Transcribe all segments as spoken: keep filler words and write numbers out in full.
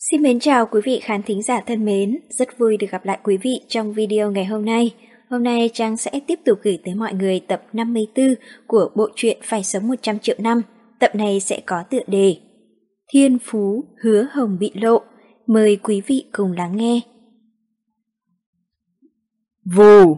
Xin mến chào quý vị khán thính giả thân mến, rất vui được gặp lại quý vị trong video ngày hôm nay. Hôm nay Trang sẽ tiếp tục gửi tới mọi người tập năm mươi tư của bộ truyện Phải sống một trăm triệu năm. Tập này sẽ có tựa đề Thiên phú hứa hồng bị lộ. Mời quý vị cùng lắng nghe. Vù!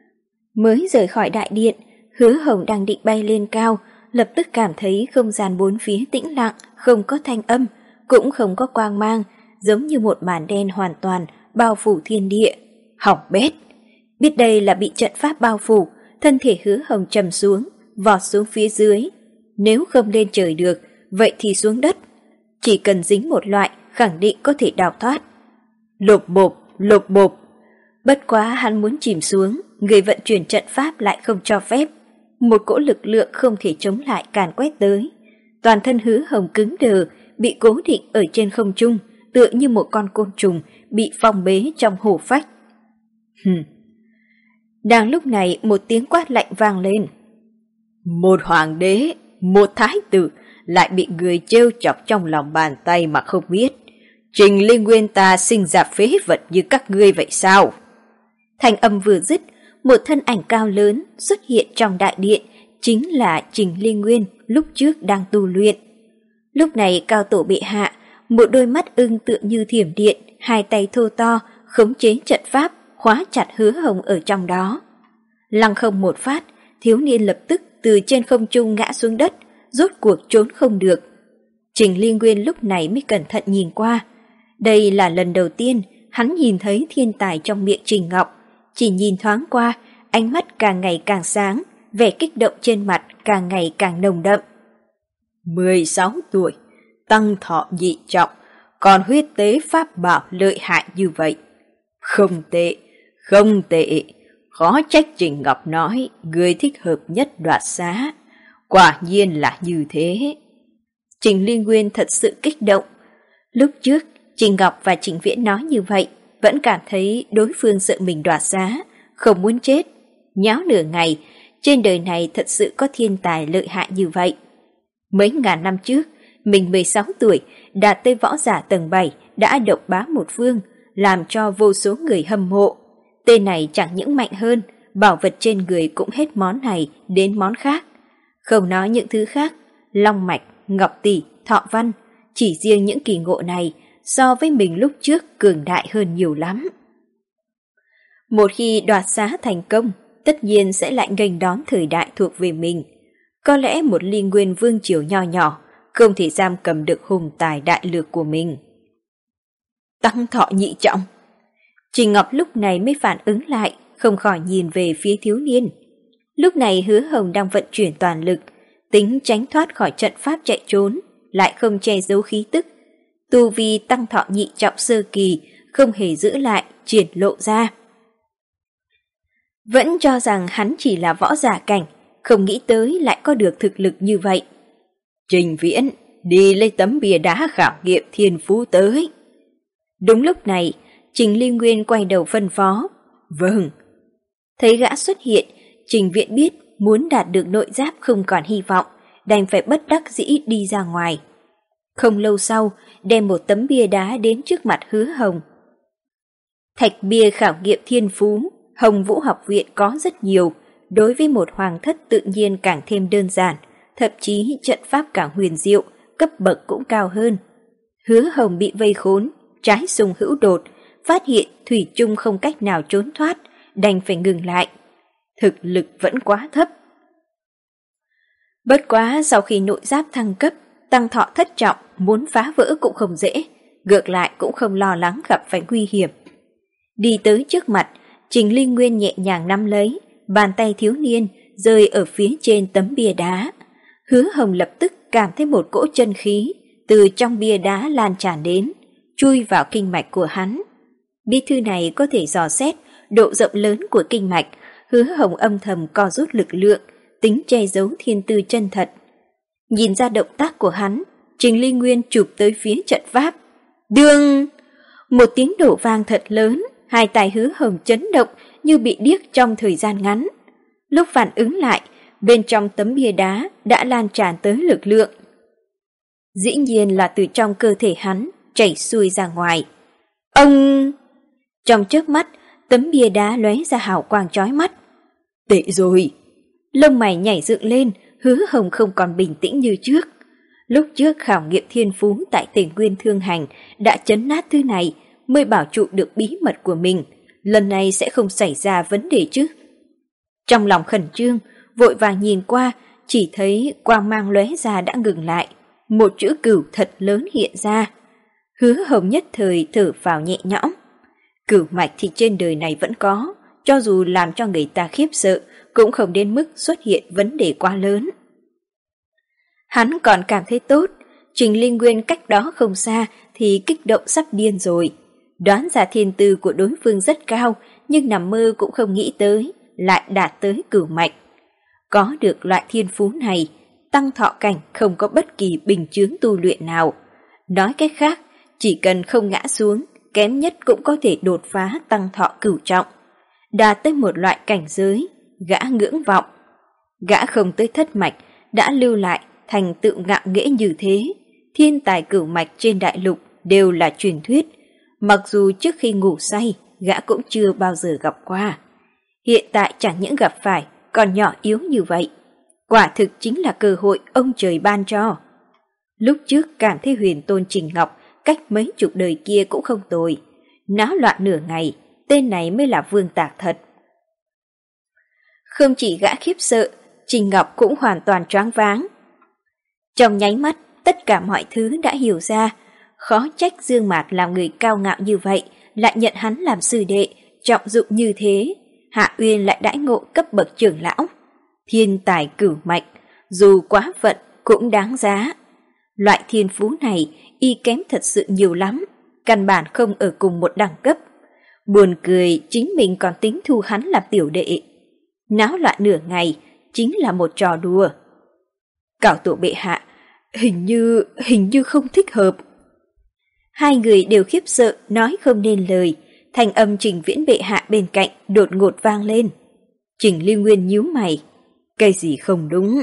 Mới rời khỏi đại điện, Hứa Hồng đang định bay lên cao, lập tức cảm thấy không gian bốn phía tĩnh lặng, không có thanh âm, cũng không có quang mang, giống như một màn đen hoàn toàn bao phủ thiên địa. Hỏng bét! Biết đây là bị trận pháp bao phủ, thân thể Hứa Hồng trầm xuống, vọt xuống phía dưới. Nếu không lên trời được, vậy thì xuống đất. Chỉ cần dính một loại, khẳng định có thể đào thoát. Lộp bộp, lộp bộp. Bất quá hắn muốn chìm xuống, người vận chuyển trận pháp lại không cho phép. Một cỗ lực lượng không thể chống lại càn quét tới. Toàn thân Hứa Hồng cứng đờ, bị cố định ở trên không trung, tựa như một con côn trùng bị phong bế trong hổ phách. Hừm. Đang lúc này một tiếng quát lạnh vang lên. Một hoàng đế, một thái tử lại bị người trêu chọc trong lòng bàn tay mà không biết. Trình Linh Nguyên ta sinh ra phế vật như các ngươi vậy sao? Thanh âm vừa dứt, một thân ảnh cao lớn xuất hiện trong đại điện, chính là Trình Linh Nguyên lúc trước đang tu luyện. Lúc này cao tổ bệ hạ, một đôi mắt ưng tựa như thiểm điện, hai tay thô to, khống chế trận pháp, khóa chặt Hứa Hồng ở trong đó. Lăng không một phát, thiếu niên lập tức từ trên không trung ngã xuống đất, rốt cuộc trốn không được. Trình Linh Nguyên lúc này mới cẩn thận nhìn qua. Đây là lần đầu tiên hắn nhìn thấy thiên tài trong miệng Trình Ngọc. Chỉ nhìn thoáng qua, ánh mắt càng ngày càng sáng, vẻ kích động trên mặt càng ngày càng nồng đậm. mười sáu tuổi, tăng thọ nhị trọng, còn huyết tế pháp bảo lợi hại như vậy. Không tệ, không tệ, khó trách Trình Ngọc nói người thích hợp nhất đoạt xá. Quả nhiên là như thế. Trình Linh Nguyên thật sự kích động. Lúc trước, Trình Ngọc và Trình Viễn nói như vậy, vẫn cảm thấy đối phương sợ mình đoạt xá, không muốn chết. Nháo nửa ngày, trên đời này thật sự có thiên tài lợi hại như vậy. Mấy ngàn năm trước, mình mười sáu tuổi, đạt tới võ giả tầng bảy, đã độc bá một phương, làm cho vô số người hâm mộ. Tên này chẳng những mạnh hơn, bảo vật trên người cũng hết món này đến món khác. Không nói những thứ khác, long mạch, ngọc tỷ, thọ văn, chỉ riêng những kỳ ngộ này so với mình lúc trước cường đại hơn nhiều lắm. Một khi đoạt xá thành công, tất nhiên sẽ lại nghênh đón thời đại thuộc về mình. Có lẽ một ly nguyên vương triều nho nhỏ không thể giam cầm được hùng tài đại lược của mình. Tăng thọ nhị trọng. Trình Ngọc lúc này mới phản ứng lại, không khỏi nhìn về phía thiếu niên. Lúc này Hứa Hồng đang vận chuyển toàn lực, tính tránh thoát khỏi trận pháp chạy trốn, lại không che giấu khí tức. Tu vi tăng thọ nhị trọng sơ kỳ, không hề giữ lại, triển lộ ra. Vẫn cho rằng hắn chỉ là võ giả cảnh, không nghĩ tới lại có được thực lực như vậy. Trình Viễn, đi lấy tấm bia đá khảo nghiệm thiên phú tới. Đúng lúc này, Trình Linh Nguyên quay đầu phân phó. Vâng. Thấy gã xuất hiện, Trình Viễn biết muốn đạt được nội giáp không còn hy vọng, đành phải bất đắc dĩ đi ra ngoài. Không lâu sau, đem một tấm bia đá đến trước mặt Hứa Hồng. Thạch bia khảo nghiệm thiên phú, Hồng Vũ học viện có rất nhiều, đối với một hoàng thất tự nhiên càng thêm đơn giản, thậm chí trận pháp càng huyền diệu, cấp bậc cũng cao hơn. Hứa Hồng bị vây khốn, trái sùng hữu đột, phát hiện thủy chung không cách nào trốn thoát, đành phải ngừng lại. Thực lực vẫn quá thấp. Bất quá sau khi nội giáp thăng cấp, tăng thọ thất trọng, muốn phá vỡ cũng không dễ, ngược lại cũng không lo lắng gặp phải nguy hiểm. Đi tới trước mặt, Trình Linh Nguyên nhẹ nhàng nắm lấy, bàn tay thiếu niên rơi ở phía trên tấm bia đá. Hứa Hồng lập tức cảm thấy một cỗ chân khí từ trong bia đá lan tràn đến, chui vào kinh mạch của hắn. Bí thư này có thể dò xét độ rộng lớn của kinh mạch. Hứa Hồng âm thầm co rút lực lượng, tính che giấu thiên tư chân thật. Nhìn ra động tác của hắn, Trình Linh Nguyên chụp tới phía trận pháp. Đương! Một tiếng đổ vang thật lớn, hai tay Hứa Hồng chấn động như bị điếc trong thời gian ngắn. Lúc phản ứng lại, bên trong tấm bia đá đã lan tràn tới lực lượng. Dĩ nhiên là từ trong cơ thể hắn, chảy xuôi ra ngoài. Ông! Trong chớp mắt, tấm bia đá lóe ra hào quang chói mắt. Tệ rồi! Lông mày nhảy dựng lên, Hứa Hồng không còn bình tĩnh như trước. Lúc trước khảo nghiệm thiên phú tại Tề Nguyên Thương Hành đã chấn nát thứ này mới bảo trụ được bí mật của mình. Lần này sẽ không xảy ra vấn đề chứ. Trong lòng khẩn trương, vội vàng nhìn qua, chỉ thấy quang mang lóe ra đã ngừng lại. Một chữ Cửu thật lớn hiện ra. Hứa Hồng nhất thời thở phào nhẹ nhõm. Cửu mạch thì trên đời này vẫn có, cho dù làm cho người ta khiếp sợ, cũng không đến mức xuất hiện vấn đề quá lớn. Hắn còn cảm thấy tốt, Trình Linh Nguyên cách đó không xa thì kích động sắp điên rồi. Đoán ra thiên tư của đối phương rất cao, nhưng nằm mơ cũng không nghĩ tới, lại đạt tới cửu mạch. Có được loại thiên phú này, tăng thọ cảnh không có bất kỳ bình chướng tu luyện nào. Nói cách khác, chỉ cần không ngã xuống, kém nhất cũng có thể đột phá tăng thọ cửu trọng. Đạt tới một loại cảnh giới, gã ngưỡng vọng. Gã không tới thất mạch, đã lưu lại thành tựu ngạo nghễ như thế. Thiên tài cửu mạch trên đại lục đều là truyền thuyết. Mặc dù trước khi ngủ say, gã cũng chưa bao giờ gặp qua. Hiện tại chẳng những gặp phải, còn nhỏ yếu như vậy. Quả thực chính là cơ hội ông trời ban cho. Lúc trước cảm thấy huyền tôn Trình Ngọc cách mấy chục đời kia cũng không tồi. Náo loạn nửa ngày, tên này mới là vương tạc thật. Không chỉ gã khiếp sợ, Trình Ngọc cũng hoàn toàn choáng váng. Trong nháy mắt, tất cả mọi thứ đã hiểu ra. Khó trách Dương Mạt làm người cao ngạo như vậy, lại nhận hắn làm sư đệ, trọng dụng như thế. Hạ Uyên lại đãi ngộ cấp bậc trưởng lão. Thiên tài cửu mạch, dù quá phận cũng đáng giá. Loại thiên phú này y kém thật sự nhiều lắm, căn bản không ở cùng một đẳng cấp. Buồn cười chính mình còn tính thu hắn làm tiểu đệ. Náo loạn nửa ngày chính là một trò đùa. Cảo tổ bệ hạ, hình như, hình như không thích hợp. Hai người đều khiếp sợ nói không nên lời. Thanh âm Trình Viễn bệ hạ bên cạnh đột ngột vang lên. Trình Lưu Nguyên nhíu mày. Cái gì không đúng?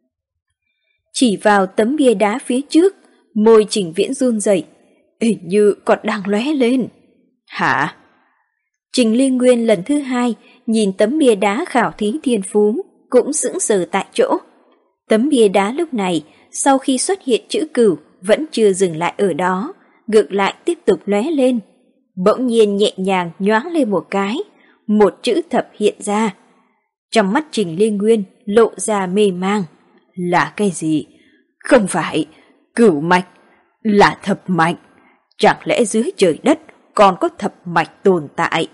Chỉ vào tấm bia đá phía trước, môi Trình Viễn run rẩy, hình như còn đang lóe lên. Hả? Trình Lưu Nguyên lần thứ hai nhìn tấm bia đá khảo thí thiên phú, cũng sững sờ tại chỗ. Tấm bia đá lúc này, sau khi xuất hiện chữ Cửu, vẫn chưa dừng lại ở đó, ngược lại tiếp tục lóe lên. Bỗng nhiên nhẹ nhàng nhoáng lên một cái, một chữ thập hiện ra. Trong mắt Trình Liên Nguyên lộ ra mê mang. Là cái gì? Không phải cửu mạch, là thập mạch. Chẳng lẽ dưới trời đất còn có thập mạch tồn tại?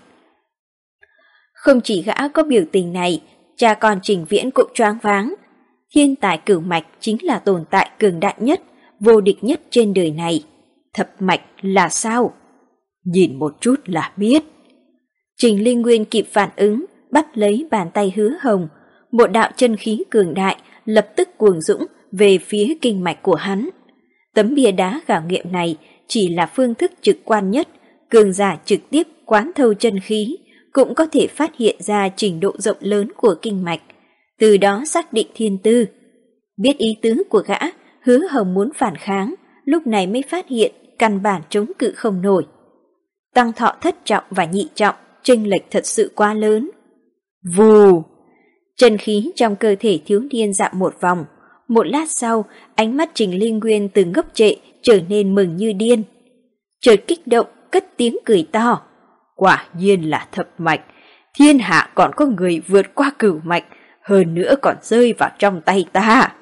Không chỉ gã có biểu tình này, cha con Trình Viễn cũng choáng váng. Thiên tài cửu mạch chính là tồn tại cường đại nhất, vô địch nhất trên đời này. Thập mạch là sao? Nhìn một chút là biết. Trình Linh Nguyên kịp phản ứng, bắt lấy bàn tay Hứa Hồng. Một đạo chân khí cường đại lập tức cuồng dũng về phía kinh mạch của hắn. Tấm bia đá khảo nghiệm này chỉ là phương thức trực quan nhất, cường giả trực tiếp quán thâu chân khí, cũng có thể phát hiện ra trình độ rộng lớn của kinh mạch, từ đó xác định thiên tư. Biết ý tứ của gã, Hứa Hồng muốn phản kháng, lúc này mới phát hiện căn bản chống cự không nổi. Tăng thọ thất trọng và nhị trọng, chênh lệch thật sự quá lớn. Vù! Chân khí trong cơ thể thiếu niên dạo một vòng. Một lát sau, ánh mắt Trình Linh Nguyên từ ngốc trệ trở nên mừng như điên. Chợt kích động, cất tiếng cười to. Quả nhiên là thập mạch, thiên hạ còn có người vượt qua cửu mạch, hơn nữa còn rơi vào trong tay ta.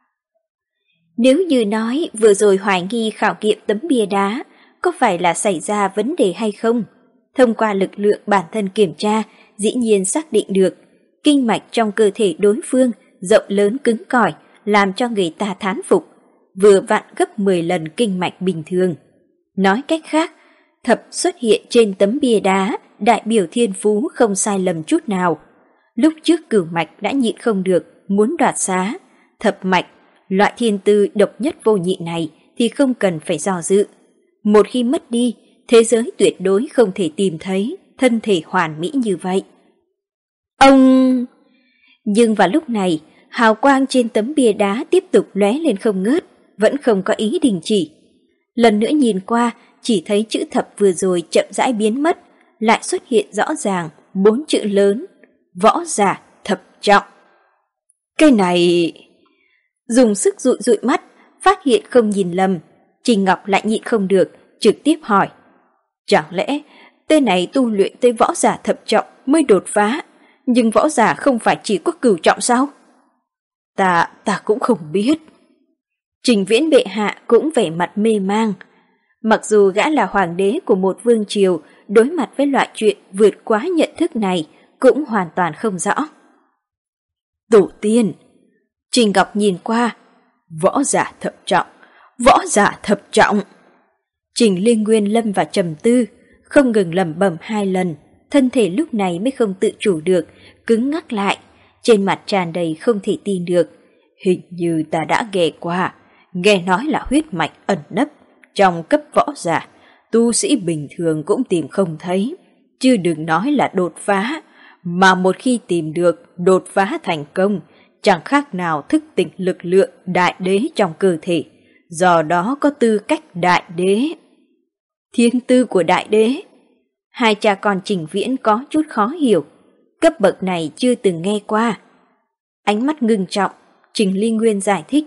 Nếu như nói vừa rồi hoài nghi khảo nghiệm tấm bia đá, có phải là xảy ra vấn đề hay không? Thông qua lực lượng bản thân kiểm tra, dĩ nhiên xác định được kinh mạch trong cơ thể đối phương rộng lớn cứng cỏi, làm cho người ta thán phục, vừa vặn gấp mười lần kinh mạch bình thường. Nói cách khác, thập xuất hiện trên tấm bia đá, đại biểu thiên phú không sai lầm chút nào. Lúc trước cửu mạch đã nhịn không được, muốn đoạt xá. Thập mạch, loại thiên tư độc nhất vô nhị này thì không cần phải do dự. Một khi mất đi, thế giới tuyệt đối không thể tìm thấy thân thể hoàn mỹ như vậy. Ông... Nhưng vào lúc này, hào quang trên tấm bia đá tiếp tục lóe lên không ngớt, vẫn không có ý đình chỉ. Lần nữa nhìn qua, chỉ thấy chữ thập vừa rồi chậm rãi biến mất, lại xuất hiện rõ ràng bốn chữ lớn, Võ Giả Thập Trọng. Cái này... Dùng sức dụi dụi mắt, phát hiện không nhìn lầm, Trình Ngọc lại nhịn không được, trực tiếp hỏi. Chẳng lẽ tên này tu luyện tới Võ Giả Thập Trọng mới đột phá, nhưng Võ Giả không phải chỉ có cửu trọng sao? Ta, ta cũng không biết. Trình Viễn bệ hạ cũng vẻ mặt mê mang. Mặc dù gã là hoàng đế của một vương triều, đối mặt với loại chuyện vượt quá nhận thức này cũng hoàn toàn không rõ. Tổ tiên. Trình Ngọc nhìn qua. Võ Giả Thập Trọng, Võ Giả Thập Trọng. Trình Liên Nguyên lâm vào trầm tư, không ngừng lẩm bẩm hai lần, thân thể lúc này mới không tự chủ được, cứng ngắc lại, trên mặt tràn đầy không thể tin được. Hình như ta đã nghe qua, nghe nói là huyết mạch ẩn nấp trong cấp võ giả, tu sĩ bình thường cũng tìm không thấy, chứ đừng nói là đột phá, mà một khi tìm được đột phá thành công, chẳng khác nào thức tỉnh lực lượng đại đế trong cơ thể, do đó có tư cách đại đế. Thiên tư của đại đế. Hai cha con Trình Viễn có chút khó hiểu, cấp bậc này chưa từng nghe qua. Ánh mắt ngưng trọng, Trình Ly Nguyên giải thích.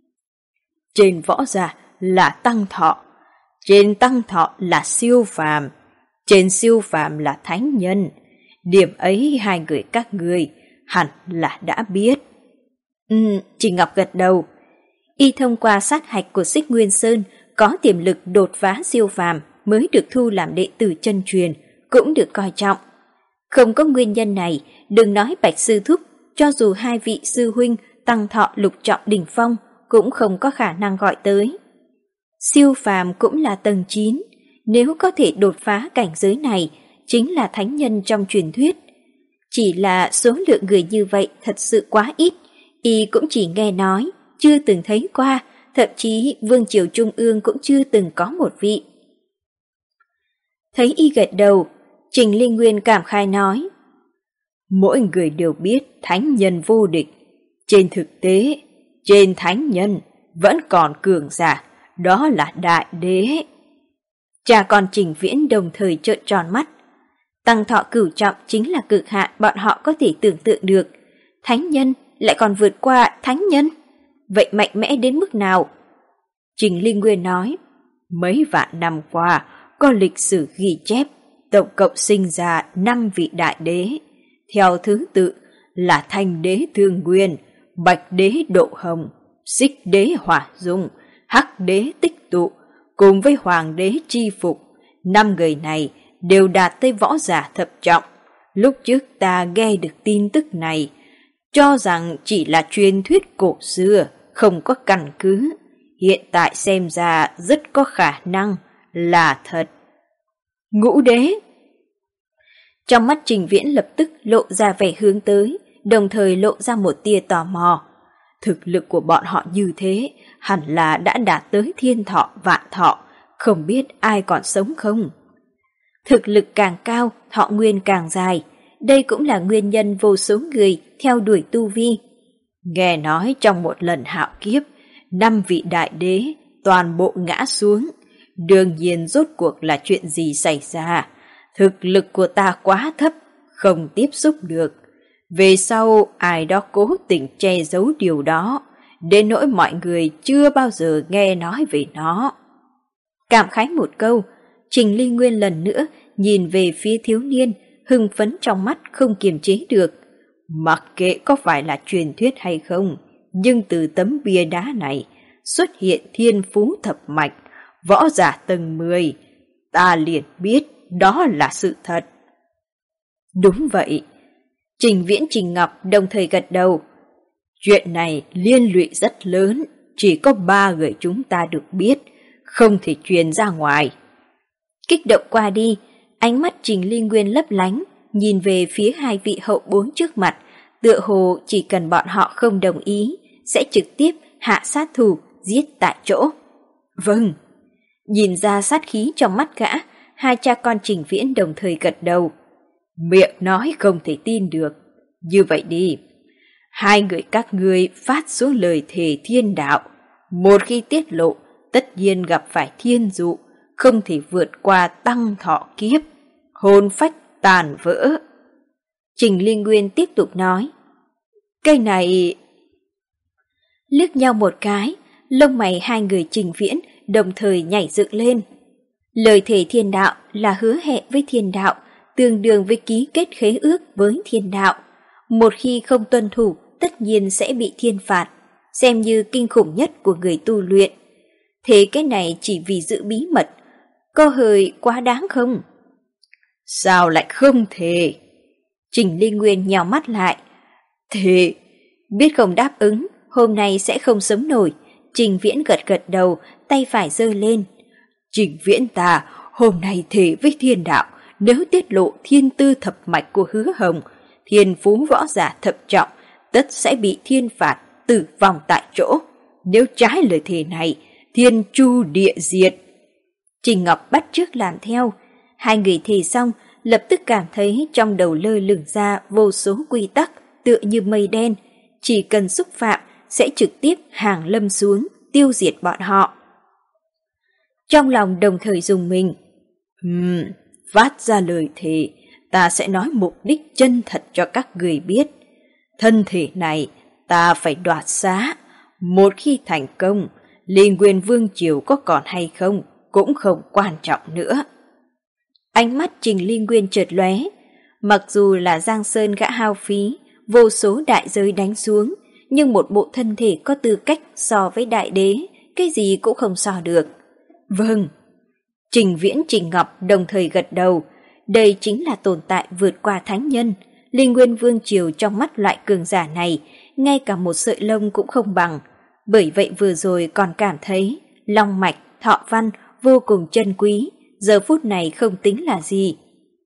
Trên võ giả là tăng thọ, trên tăng thọ là siêu phàm, trên siêu phàm là thánh nhân. Điểm ấy hai người các ngươi hẳn là đã biết. Ừ, Trình Ngọc gật đầu. Y thông qua sát hạch của Xích Nguyên Sơn có tiềm lực đột phá siêu phàm mới được thu làm đệ tử chân truyền, cũng được coi trọng. Không có nguyên nhân này, đừng nói Bạch Sư Thúc, cho dù hai vị sư huynh tăng thọ lục trọng đỉnh phong cũng không có khả năng gọi tới. Siêu phàm cũng là tầng chín, nếu có thể đột phá cảnh giới này, chính là thánh nhân trong truyền thuyết. Chỉ là số lượng người như vậy thật sự quá ít, y cũng chỉ nghe nói, chưa từng thấy qua, thậm chí Vương Triều Trung ương cũng chưa từng có một vị. Thấy y gật đầu, Trình Linh Nguyên cảm khai nói. Mỗi người đều biết thánh nhân vô địch. Trên thực tế, trên thánh nhân vẫn còn cường giả, đó là đại đế. Cha con Trình Viễn đồng thời trợn tròn mắt. Tăng thọ cửu trọng chính là cực hạn bọn họ có thể tưởng tượng được. Thánh nhân lại còn vượt qua thánh nhân. Vậy mạnh mẽ đến mức nào? Trình Linh Nguyên nói, mấy vạn năm qua, có lịch sử ghi chép, tổng cộng sinh ra năm vị đại đế. Theo thứ tự là Thanh đế Thương Nguyên, Bạch đế Độ Hồng, Xích đế Hỏa Dung, Hắc đế Tích Tụ, cùng với Hoàng đế Chi Phục. Năm người này đều đạt tới võ giả thập trọng. Lúc trước ta nghe được tin tức này, cho rằng chỉ là truyền thuyết cổ xưa, không có căn cứ. Hiện tại xem ra rất có khả năng là thật. Ngũ đế. Trong mắt Trình Viễn lập tức lộ ra vẻ hướng tới, đồng thời lộ ra một tia tò mò. Thực lực của bọn họ như thế, hẳn là đã đạt tới thiên thọ vạn thọ, không biết ai còn sống không. Thực lực càng cao, thọ nguyên càng dài, đây cũng là nguyên nhân vô số người theo đuổi tu vi. Nghe nói trong một lần hạo kiếp, năm vị đại đế toàn bộ ngã xuống. Đương nhiên rốt cuộc là chuyện gì xảy ra? Thực lực của ta quá thấp, không tiếp xúc được. Về sau ai đó cố tình che giấu điều đó, đến nỗi mọi người chưa bao giờ nghe nói về nó. Cảm khái một câu, Trình Ly Nguyên lần nữa nhìn về phía thiếu niên, hưng phấn trong mắt không kiềm chế được. Mặc kệ có phải là truyền thuyết hay không, nhưng từ tấm bia đá này xuất hiện thiên phú thập mạch, võ giả tầng mười, ta liền biết đó là sự thật. Đúng vậy. Trình Viễn Trình Ngọc đồng thời gật đầu. Chuyện này liên lụy rất lớn, chỉ có ba người chúng ta được biết, không thể truyền ra ngoài. Kích động qua đi, ánh mắt Trình Ly Nguyên lấp lánh, nhìn về phía hai vị hậu bối trước mặt, tựa hồ chỉ cần bọn họ không đồng ý, sẽ trực tiếp hạ sát thủ, giết tại chỗ. Vâng. Nhìn ra sát khí trong mắt gã, hai cha con Trình Viễn đồng thời gật đầu. Miệng nói không thể tin được. Như vậy đi, hai người các ngươi phát xuống lời thề thiên đạo. Một khi tiết lộ, tất nhiên gặp phải thiên dụ, không thể vượt qua tăng thọ kiếp, hồn phách tàn vỡ. Trình Ly Nguyên tiếp tục nói. Cái này... Liếc nhau một cái, lông mày hai người Trình Viễn đồng thời nhảy dựng lên. Lời thề thiên đạo là hứa hẹn với thiên đạo, tương đương với ký kết khế ước với thiên đạo. Một khi không tuân thủ, tất nhiên sẽ bị thiên phạt, xem như kinh khủng nhất của người tu luyện. Thế cái này chỉ vì giữ bí mật, có hơi quá đáng không? Sao lại không thể? Trình Ly Nguyên nhào mắt lại. Thế, biết không đáp ứng, hôm nay sẽ không sống nổi. Trình Viễn gật gật đầu, tay phải giơ lên. Trình Viễn ta, hôm nay thề với thiên đạo, nếu tiết lộ thiên tư thập mạch của Hứa Hồng, thiên phú võ giả thập trọng, tất sẽ bị thiên phạt, tử vong tại chỗ. Nếu trái lời thề này, thiên chu địa diệt. Trình Ngọc bắt chước làm theo. Hai người thề xong, lập tức cảm thấy trong đầu lơ lửng ra vô số quy tắc, tựa như mây đen. Chỉ cần xúc phạm, sẽ trực tiếp hàng lâm xuống, tiêu diệt bọn họ. Trong lòng đồng thời dùng mình. Ừm, phát ra lời thề, ta sẽ nói mục đích chân thật cho các người biết. Thân thể này, ta phải đoạt xá. Một khi thành công, Ly Nguyên Vương Triều có còn hay không, cũng không quan trọng nữa. Ánh mắt Trình Ly Nguyên chợt lóe. Mặc dù là Giang Sơn gã hao phí, vô số đại giới đánh xuống, nhưng một bộ thân thể có tư cách so với đại đế, cái gì cũng không so được. Vâng. Trình Viễn, Trình Ngọc đồng thời gật đầu. Đây chính là tồn tại vượt qua thánh nhân. Ly Nguyên Vương Triều trong mắt loại cường giả này, ngay cả một sợi lông cũng không bằng. Bởi vậy vừa rồi còn cảm thấy long mạch, thọ văn vô cùng chân quý, giờ phút này không tính là gì.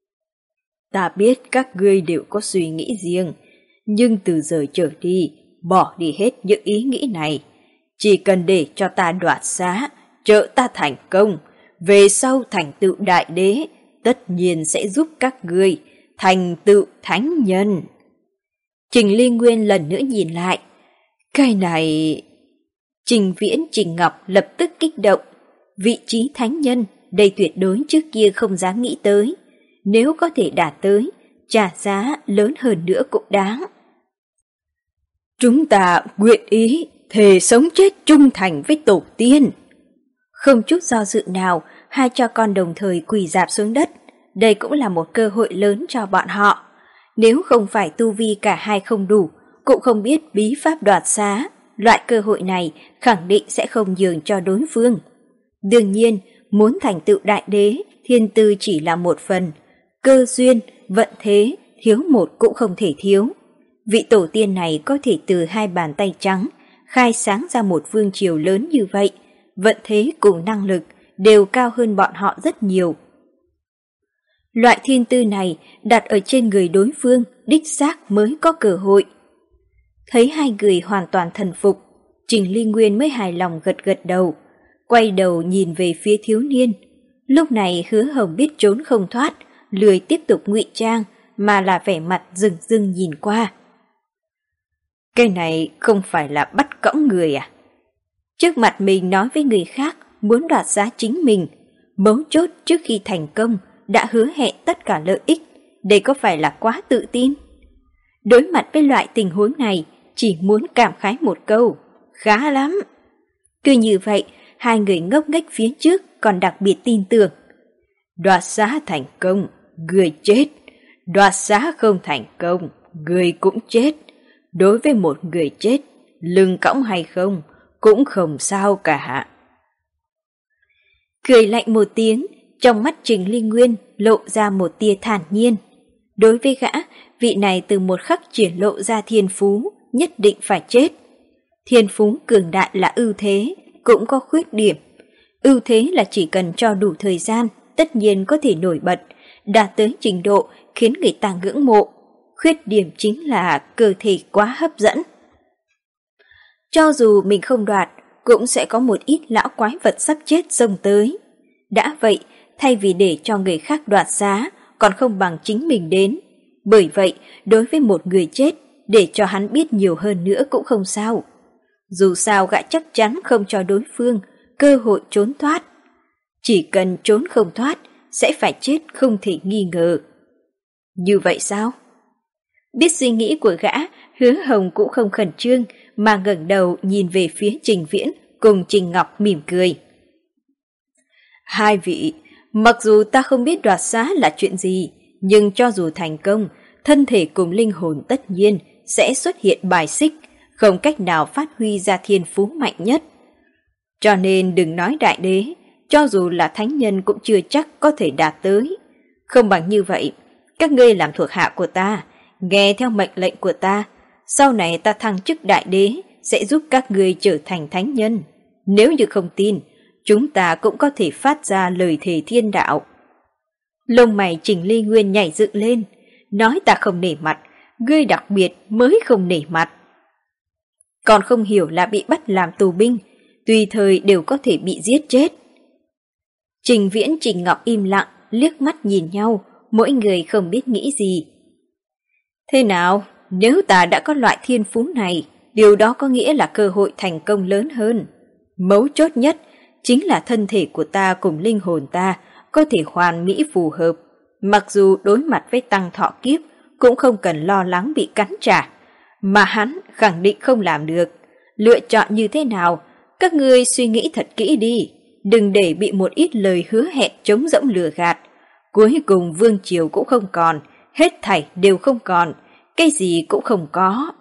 Ta biết các ngươi đều có suy nghĩ riêng, nhưng từ giờ trở đi, bỏ đi hết những ý nghĩ này. Chỉ cần để cho ta đoạt xá, trợ ta thành công, về sau thành tựu đại đế, tất nhiên sẽ giúp các ngươi thành tựu thánh nhân. Trình Ly Nguyên lần nữa nhìn lại. Cái này... Trình Viễn, Trình Ngọc lập tức kích động. Vị trí thánh nhân, đây tuyệt đối trước kia không dám nghĩ tới. Nếu có thể đạt tới, trả giá lớn hơn nữa cũng đáng. Chúng ta nguyện ý thề sống chết trung thành với tổ tiên. Không chút do dự nào, hai cha con đồng thời quỳ rạp xuống đất. Đây cũng là một cơ hội lớn cho bọn họ. Nếu không phải tu vi cả hai không đủ, cũng không biết bí pháp đoạt xá, loại cơ hội này khẳng định sẽ không nhường cho đối phương. Đương nhiên, muốn thành tựu đại đế, thiên tư chỉ là một phần. Cơ duyên, vận thế, thiếu một cũng không thể thiếu. Vị tổ tiên này có thể từ hai bàn tay trắng, khai sáng ra một vương triều lớn như vậy. Vận thế cùng năng lực đều cao hơn bọn họ rất nhiều. Loại thiên tư này đặt ở trên người đối phương, đích xác mới có cơ hội. Thấy hai người hoàn toàn thần phục, Trình Ly Nguyên mới hài lòng gật gật đầu, quay đầu nhìn về phía thiếu niên. Lúc này Hứa Hồng biết trốn không thoát, lười tiếp tục ngụy trang, mà là vẻ mặt rừng rưng nhìn qua. Cái này không phải là bắt cõng người à? Trước mặt mình nói với người khác muốn đoạt giá chính mình, mấu chốt trước khi thành công đã hứa hẹn tất cả lợi ích, đây có phải là quá tự tin? Đối mặt với loại tình huống này, chỉ muốn cảm khái một câu, khá lắm. Cứ như vậy, hai người ngốc nghếch phía trước còn đặc biệt tin tưởng. Đoạt giá thành công, người chết. Đoạt giá không thành công, người cũng chết. Đối với một người chết, lưng cõng hay không, cũng không sao cả. Cười lạnh một tiếng, trong mắt Trình Ly Nguyên lộ ra một tia thản nhiên. Đối với gã, vị này từ một khắc triển lộ ra thiên phú, nhất định phải chết. Thiên phú cường đại là ưu thế, cũng có khuyết điểm. Ưu thế là chỉ cần cho đủ thời gian, tất nhiên có thể nổi bật, đạt tới trình độ khiến người ta ngưỡng mộ. Khuyết điểm chính là cơ thể quá hấp dẫn. Cho dù mình không đoạt, cũng sẽ có một ít lão quái vật sắp chết xông tới. Đã vậy, thay vì để cho người khác đoạt giá, còn không bằng chính mình đến. Bởi vậy, đối với một người chết, để cho hắn biết nhiều hơn nữa cũng không sao. Dù sao gã chắc chắn không cho đối phương cơ hội trốn thoát. Chỉ cần trốn không thoát, sẽ phải chết không thể nghi ngờ. Như vậy sao? Biết suy nghĩ của gã, Hứa Hồng cũng không khẩn trương, mà ngẩng đầu nhìn về phía Trình Viễn cùng Trình Ngọc mỉm cười. Hai vị, mặc dù ta không biết đoạt xá là chuyện gì, nhưng cho dù thành công, thân thể cùng linh hồn tất nhiên sẽ xuất hiện bài xích, không cách nào phát huy ra thiên phú mạnh nhất. Cho nên đừng nói đại đế, cho dù là thánh nhân cũng chưa chắc có thể đạt tới. Không bằng như vậy, các ngươi làm thuộc hạ của ta, nghe theo mệnh lệnh của ta, sau này ta thăng chức đại đế sẽ giúp các ngươi trở thành thánh nhân. Nếu như không tin, chúng ta cũng có thể phát ra lời thề thiên đạo. Lông mày Trình Ly Nguyên nhảy dựng lên, nói ta không nể mặt, ngươi đặc biệt mới không nể mặt. Còn không hiểu là bị bắt làm tù binh, tùy thời đều có thể bị giết chết. Trình Viễn Trình Ngọc im lặng, liếc mắt nhìn nhau, mỗi người không biết nghĩ gì. Thế nào, nếu ta đã có loại thiên phú này, điều đó có nghĩa là cơ hội thành công lớn hơn. Mấu chốt nhất chính là thân thể của ta cùng linh hồn ta có thể hoàn mỹ phù hợp. Mặc dù đối mặt với tăng thọ kiếp cũng không cần lo lắng bị cắn trả, mà hắn khẳng định không làm được. Lựa chọn như thế nào, các ngươi suy nghĩ thật kỹ đi, đừng để bị một ít lời hứa hẹn trống rỗng lừa gạt. Cuối cùng vương triều cũng không còn, hết thảy đều không còn, cái gì cũng không có.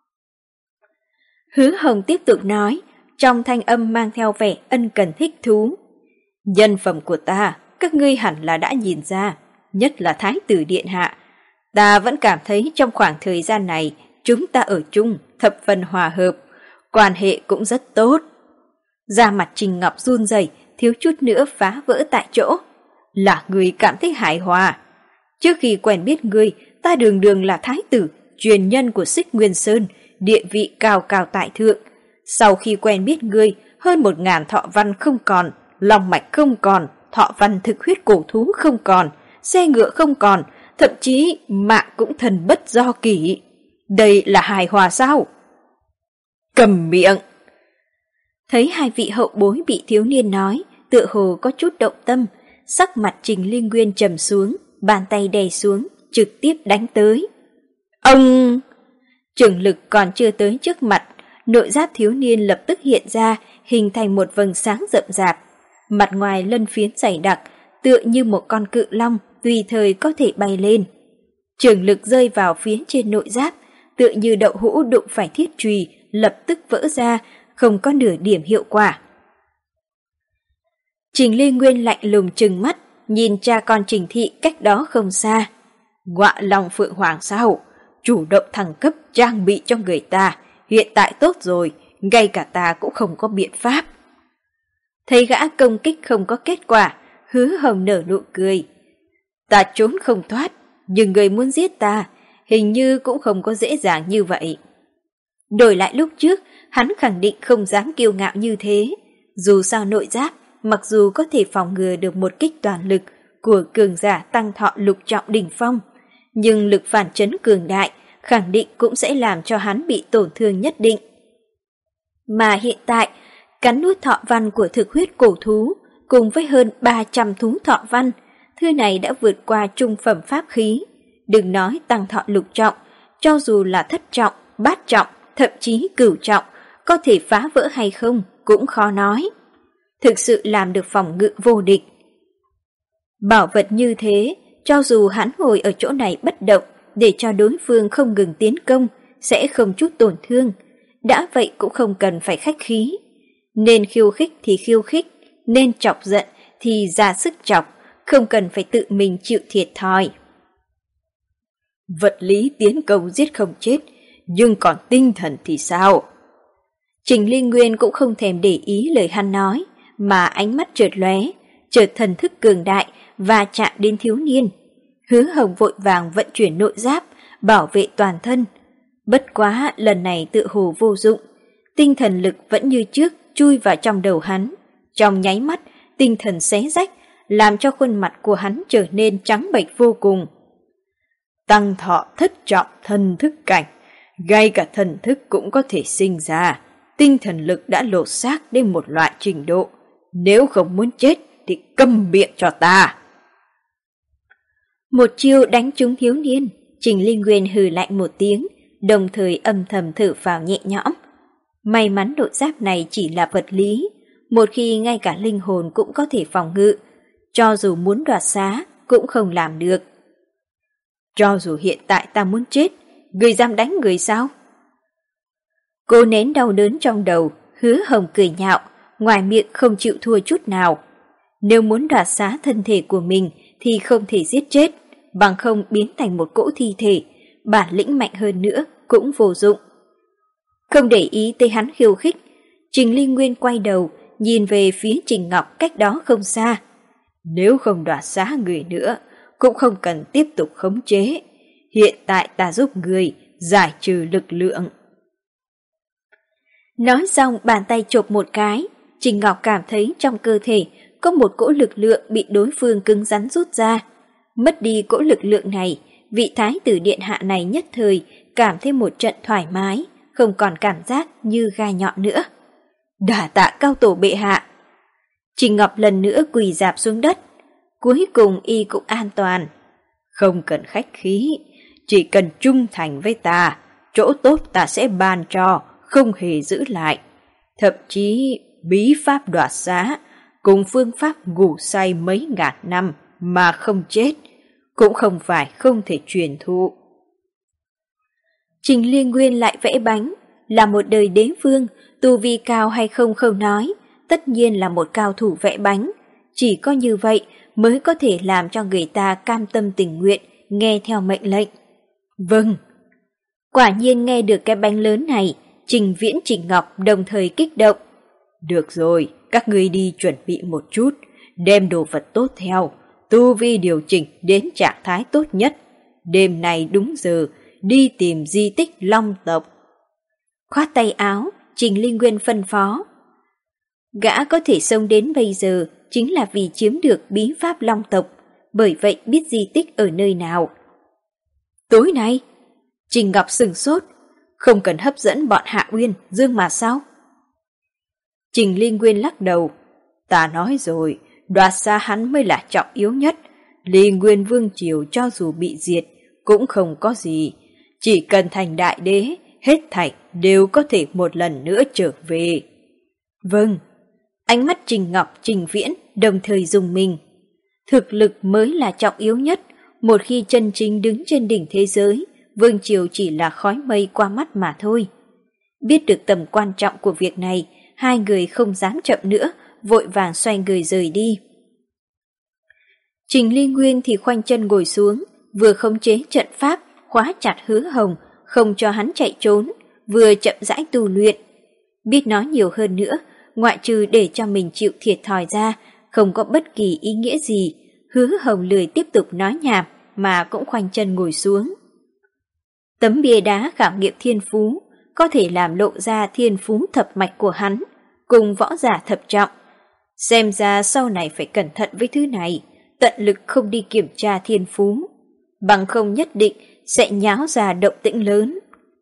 Hứa Hồng tiếp tục nói, trong thanh âm mang theo vẻ ân cần thích thú. Nhân phẩm của ta, các ngươi hẳn là đã nhìn ra, nhất là Thái tử Điện Hạ. Ta vẫn cảm thấy trong khoảng thời gian này, chúng ta ở chung, thập phần hòa hợp, quan hệ cũng rất tốt. Da mặt Trình Ngọc run rẩy, thiếu chút nữa phá vỡ tại chỗ. Là người cảm thấy hài hòa. Trước khi quen biết ngươi, ta đường đường là thái tử, truyền nhân của Xích Nguyên Sơn, địa vị cao cao tại thượng. Sau khi quen biết ngươi, hơn một ngàn thọ văn không còn, lòng mạch không còn, thọ văn thực huyết cổ thú không còn, xe ngựa không còn, thậm chí mạng cũng thần bất do kỷ. Đây là hài hòa sao? Cầm miệng! Thấy hai vị hậu bối bị thiếu niên nói, tựa hồ có chút động tâm, sắc mặt Trình Ly Nguyên trầm xuống, bàn tay đè xuống, trực tiếp đánh tới. Ông! Trường lực còn chưa tới trước mặt, nội giáp thiếu niên lập tức hiện ra, hình thành một vầng sáng rậm rạp. Mặt ngoài lân phiến dày đặc, tựa như một con cự long, tùy thời có thể bay lên. Trường lực rơi vào phía trên nội giáp, tựa như đậu hũ đụng phải thiết chùy, lập tức vỡ ra, không có nửa điểm hiệu quả. Trình Ly Nguyên lạnh lùng trừng mắt, nhìn cha con Trình Thị cách đó không xa. Ngọa Long Phượng Hoàng sao? Chủ động thăng cấp trang bị cho người ta, hiện tại tốt rồi, ngay cả ta cũng không có biện pháp. Thấy gã công kích không có kết quả, Hứa Hồng nở nụ cười. Ta trốn không thoát, nhưng người muốn giết ta, hình như cũng không có dễ dàng như vậy. Đổi lại lúc trước, hắn khẳng định không dám kiêu ngạo như thế. Dù sao nội giáp, mặc dù có thể phòng ngừa được một kích toàn lực của cường giả tăng thọ lục trọng đỉnh phong, nhưng lực phản chấn cường đại khẳng định cũng sẽ làm cho hắn bị tổn thương nhất định. Mà hiện tại, cắn nuốt thọ văn của thực huyết cổ thú cùng với hơn ba trăm thú thọ văn, thư này đã vượt qua trung phẩm pháp khí. Đừng nói tăng thọ lục trọng, cho dù là thất trọng, bát trọng, thậm chí cửu trọng, có thể phá vỡ hay không cũng khó nói. Thực sự làm được phòng ngự vô địch. Bảo vật như thế, cho dù hắn ngồi ở chỗ này bất động để cho đối phương không ngừng tiến công, sẽ không chút tổn thương. Đã vậy cũng không cần phải khách khí. Nên khiêu khích thì khiêu khích, nên chọc giận thì ra sức chọc, không cần phải tự mình chịu thiệt thòi. Vật lý tiến công giết không chết, nhưng còn tinh thần thì sao? Trình Ly Nguyên cũng không thèm để ý lời hắn nói, mà ánh mắt chợt lóe, chợt thần thức cường đại và chạm đến thiếu niên. Hứa Hồng vội vàng vận chuyển nội giáp, bảo vệ toàn thân. Bất quá lần này tự hồ vô dụng, tinh thần lực vẫn như trước chui vào trong đầu hắn. Trong nháy mắt, tinh thần xé rách, làm cho khuôn mặt của hắn trở nên trắng bệch vô cùng. Tăng thọ thất trọng thần thức cảnh, ngay cả thần thức cũng có thể sinh ra. Tinh thần lực đã lột xác đến một loại trình độ, nếu không muốn chết thì câm miệng cho ta. Một chiêu đánh trúng thiếu niên, Trình Linh Nguyên hừ lạnh một tiếng, đồng thời âm thầm thở phào nhẹ nhõm. May mắn nội giáp này chỉ là vật lý, một khi ngay cả linh hồn cũng có thể phòng ngự, cho dù muốn đoạt xá cũng không làm được. Cho dù hiện tại ta muốn chết, người dám đánh người sao? Cô nén đau đớn trong đầu, Hứa Hồng cười nhạo, ngoài miệng không chịu thua chút nào. Nếu muốn đoạt xá thân thể của mình thì không thể giết chết, bằng không biến thành một cỗ thi thể, bản lĩnh mạnh hơn nữa cũng vô dụng. Không để ý tới hắn khiêu khích, Trình Linh Nguyên quay đầu, nhìn về phía Trình Ngọc cách đó không xa. Nếu không đoạt xá người nữa, cũng không cần tiếp tục khống chế. Hiện tại ta giúp người giải trừ lực lượng. Nói xong bàn tay chộp một cái, Trình Ngọc cảm thấy trong cơ thể có một cỗ lực lượng bị đối phương cứng rắn rút ra. Mất đi cỗ lực lượng này, vị thái tử điện hạ này nhất thời cảm thấy một trận thoải mái, không còn cảm giác như gai nhọn nữa. Đả tạ cao tổ bệ hạ. Trình Ngọc lần nữa quỳ rạp xuống đất. Cuối cùng y cũng an toàn. Không cần khách khí, chỉ cần trung thành với ta, chỗ tốt ta sẽ ban cho, không hề giữ lại. Thậm chí bí pháp đoạt xá cùng phương pháp ngủ say mấy ngàn năm mà không chết, cũng không phải không thể truyền thụ. Trình Liên Nguyên lại vẽ bánh, là một đời đế vương, tu vi cao hay không không nói, tất nhiên là một cao thủ vẽ bánh. Chỉ có như vậy mới có thể làm cho người ta cam tâm tình nguyện, nghe theo mệnh lệnh. Vâng. Quả nhiên nghe được cái bánh lớn này, Trình Viễn Trình Ngọc đồng thời kích động. Được rồi, các ngươi đi chuẩn bị một chút, đem đồ vật tốt theo, tu vi điều chỉnh đến trạng thái tốt nhất. Đêm nay đúng giờ, đi tìm di tích Long tộc. Khoát tay áo, Trình Linh Nguyên phân phó. Gã có thể sống đến bây giờ chính là vì chiếm được bí pháp Long tộc, bởi vậy biết di tích ở nơi nào. Tối nay, Trình Ngọc sửng sốt, không cần hấp dẫn bọn Hạ Uyên, Dương mà sao? Trình Linh Nguyên lắc đầu, ta nói rồi, đoạt xa hắn mới là trọng yếu nhất. Ly Nguyên Vương Triều cho dù bị diệt cũng không có gì, chỉ cần thành đại đế, hết thảy đều có thể một lần nữa trở về. Vâng. Ánh mắt Trình Ngọc, Trình Viễn đồng thời dùng mình. Thực lực mới là trọng yếu nhất, một khi chân chính đứng trên đỉnh thế giới, Vương Triều chỉ là khói mây qua mắt mà thôi. Biết được tầm quan trọng của việc này, hai người không dám chậm nữa, vội vàng xoay người rời đi. Trình Ly Nguyên thì khoanh chân ngồi xuống, vừa khống chế trận pháp, khóa chặt Hứa Hồng, không cho hắn chạy trốn, vừa chậm rãi tu luyện. Biết nói nhiều hơn nữa, ngoại trừ để cho mình chịu thiệt thòi ra, không có bất kỳ ý nghĩa gì. Hứa Hồng lười tiếp tục nói nhảm, mà cũng khoanh chân ngồi xuống. Tấm bia đá khảo nghiệm thiên phú, có thể làm lộ ra thiên phú thập mạch của hắn, cùng võ giả thập trọng. Xem ra sau này phải cẩn thận với thứ này, tận lực không đi kiểm tra thiên phú, bằng không nhất định sẽ nháo ra động tĩnh lớn.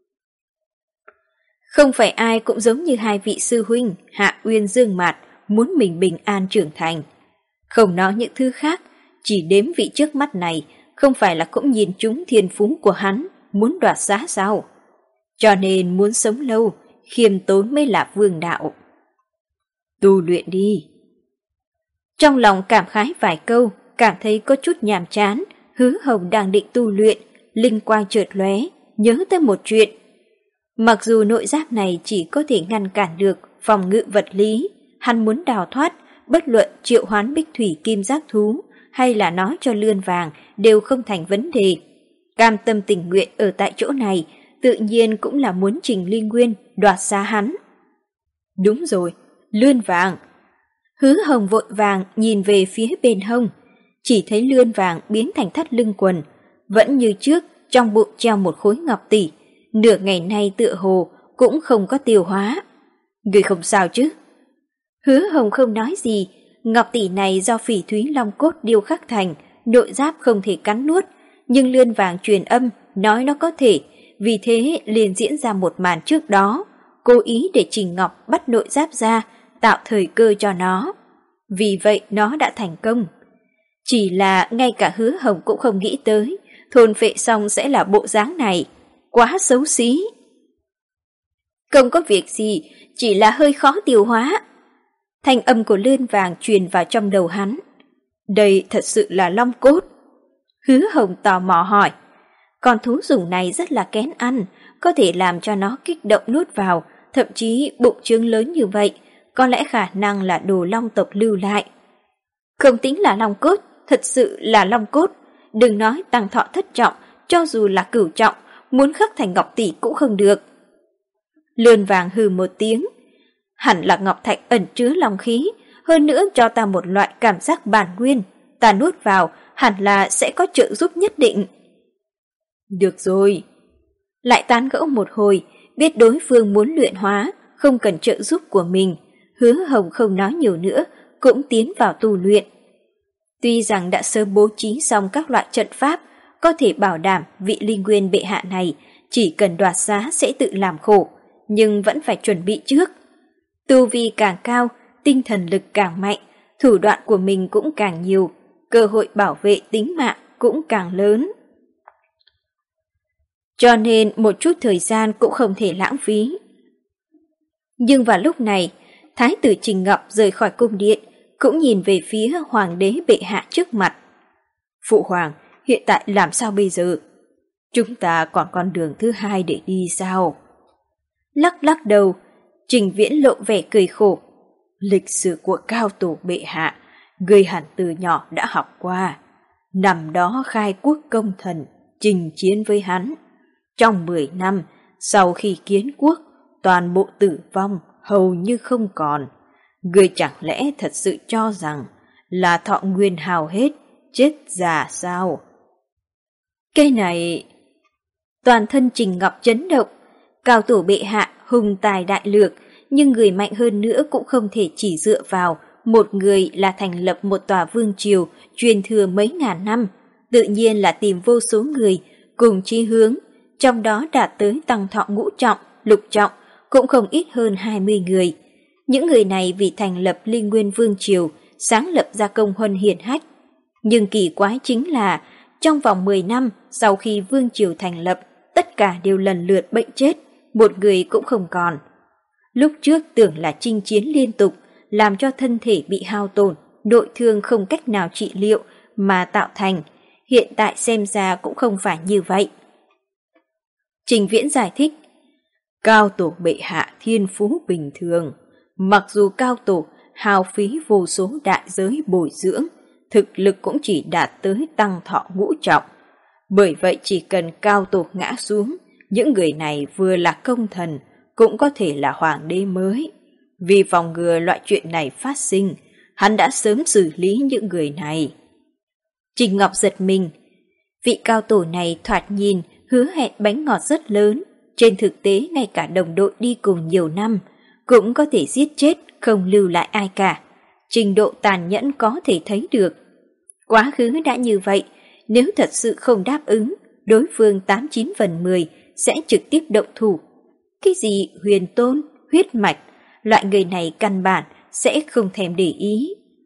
Không phải ai cũng giống như hai vị sư huynh Hạ Uyên Dương Mạt muốn mình bình an trưởng thành. Không nói những thứ khác, chỉ đếm vị trước mắt này, không phải là cũng nhìn trúng thiên phú của hắn, muốn đoạt giá sao? Cho nên muốn sống lâu, khiêm tốn mới là vương đạo. Tu luyện đi. Trong lòng cảm khái vài câu, cảm thấy có chút nhàm chán, Hứa Hồng đang định tu luyện, linh quang chợt lóe, nhớ tới một chuyện. Mặc dù nội giáp này chỉ có thể ngăn cản được phòng ngự vật lý, hắn muốn đào thoát, bất luận triệu hoán bích thủy kim giác thú hay là nói cho lươn vàng đều không thành vấn đề. Cam tâm tình nguyện ở tại chỗ này, tự nhiên cũng là muốn Trình Ly Nguyên đoạt xa hắn. Đúng rồi, lươn vàng. Hứa Hồng vội vàng nhìn về phía bên hông, chỉ thấy lươn vàng biến thành thắt lưng quần, vẫn như trước trong bụng treo một khối ngọc tỷ, nửa ngày nay tựa hồ cũng không có tiêu hóa. Người không sao chứ? Hứa Hồng không nói gì, ngọc tỷ này do phỉ thúy long cốt điêu khắc thành, nội giáp không thể cắn nuốt, nhưng lươn vàng truyền âm nói nó có thể, vì thế liền diễn ra một màn trước đó, cố ý để Trình Ngọc bắt nội giáp ra, tạo thời cơ cho nó. Vì vậy nó đã thành công. Chỉ là ngay cả Hứa Hồng cũng không nghĩ tới, thôn phệ xong sẽ là bộ dáng này. Quá xấu xí. Không có việc gì, chỉ là hơi khó tiêu hóa. Thanh âm của Lươn Vàng truyền vào trong đầu hắn. Đây thật sự là long cốt. Hứa Hồng tò mò hỏi. Con thú dùng này rất là kén ăn, có thể làm cho nó kích động nuốt vào, thậm chí bụng trướng lớn như vậy, có lẽ khả năng là đồ long tộc lưu lại. Không tính là long cốt, thật sự là long cốt. Đừng nói tăng thọ thất trọng, cho dù là cửu trọng, muốn khắc thành ngọc tỷ cũng không được. Lươn Vàng hừ một tiếng. Hẳn là ngọc thạch ẩn chứa long khí, hơn nữa cho ta một loại cảm giác bản nguyên. Ta nuốt vào, hẳn là sẽ có trợ giúp nhất định. Được rồi. Lại tán gẫu một hồi, biết đối phương muốn luyện hóa, không cần trợ giúp của mình. Hứa Hồng không nói nhiều nữa, cũng tiến vào tu luyện. Tuy rằng đã sớm bố trí xong các loại trận pháp, có thể bảo đảm vị linh nguyên bệ hạ này chỉ cần đoạt giá sẽ tự làm khổ, nhưng vẫn phải chuẩn bị trước. Tu vi càng cao, tinh thần lực càng mạnh, thủ đoạn của mình cũng càng nhiều, cơ hội bảo vệ tính mạng cũng càng lớn. Cho nên một chút thời gian cũng không thể lãng phí. Nhưng vào lúc này, Thái tử Trình Ngọc rời khỏi cung điện, cũng nhìn về phía hoàng đế bệ hạ trước mặt. Phụ hoàng, hiện tại làm sao bây giờ? Chúng ta còn con đường thứ hai để đi sao? Lắc lắc đầu, Trình Viễn lộ vẻ cười khổ. Lịch sử của cao tổ bệ hạ, người hẳn từ nhỏ đã học qua. Năm đó khai quốc công thần, trình chiến với hắn. Trong mười năm, sau khi kiến quốc, toàn bộ tử vong hầu như không còn. Người chẳng lẽ thật sự cho rằng là thọ nguyên hao hết, chết già sao? Cái này... Toàn thân Trình Ngọc chấn động. Cao tổ bệ hạ hùng tài đại lược, nhưng người mạnh hơn nữa cũng không thể chỉ dựa vào một người là thành lập một tòa vương triều truyền thừa mấy ngàn năm. Tự nhiên là tìm vô số người cùng chí hướng, trong đó đạt tới tăng thọ ngũ trọng, lục trọng, cũng không ít hơn hai mươi người. Những người này vì thành lập Linh Nguyên Vương Triều, sáng lập ra công huân hiển hách. Nhưng kỳ quái chính là, trong vòng mười năm sau khi Vương Triều thành lập, tất cả đều lần lượt bệnh chết, một người cũng không còn. Lúc trước tưởng là chinh chiến liên tục, làm cho thân thể bị hao tổn, nội thương không cách nào trị liệu mà tạo thành, hiện tại xem ra cũng không phải như vậy. Trình Viễn giải thích, cao tổ bệ hạ thiên phú bình thường, mặc dù cao tổ hao phí vô số đại giới bồi dưỡng, thực lực cũng chỉ đạt tới tăng thọ ngũ trọng. Bởi vậy chỉ cần cao tổ ngã xuống, những người này vừa là công thần, cũng có thể là hoàng đế mới. Vì phòng ngừa loại chuyện này phát sinh, hắn đã sớm xử lý những người này. Trình Ngọc giật mình. Vị cao tổ này thoạt nhìn hứa hẹn bánh ngọt rất lớn, trên thực tế ngay cả đồng đội đi cùng nhiều năm, cũng có thể giết chết, không lưu lại ai cả. Trình độ tàn nhẫn có thể thấy được. Quá khứ đã như vậy, nếu thật sự không đáp ứng, đối phương tám chín phần mười sẽ trực tiếp động thủ. Cái gì huyền tôn, huyết mạch, loại người này căn bản sẽ không thèm để ý.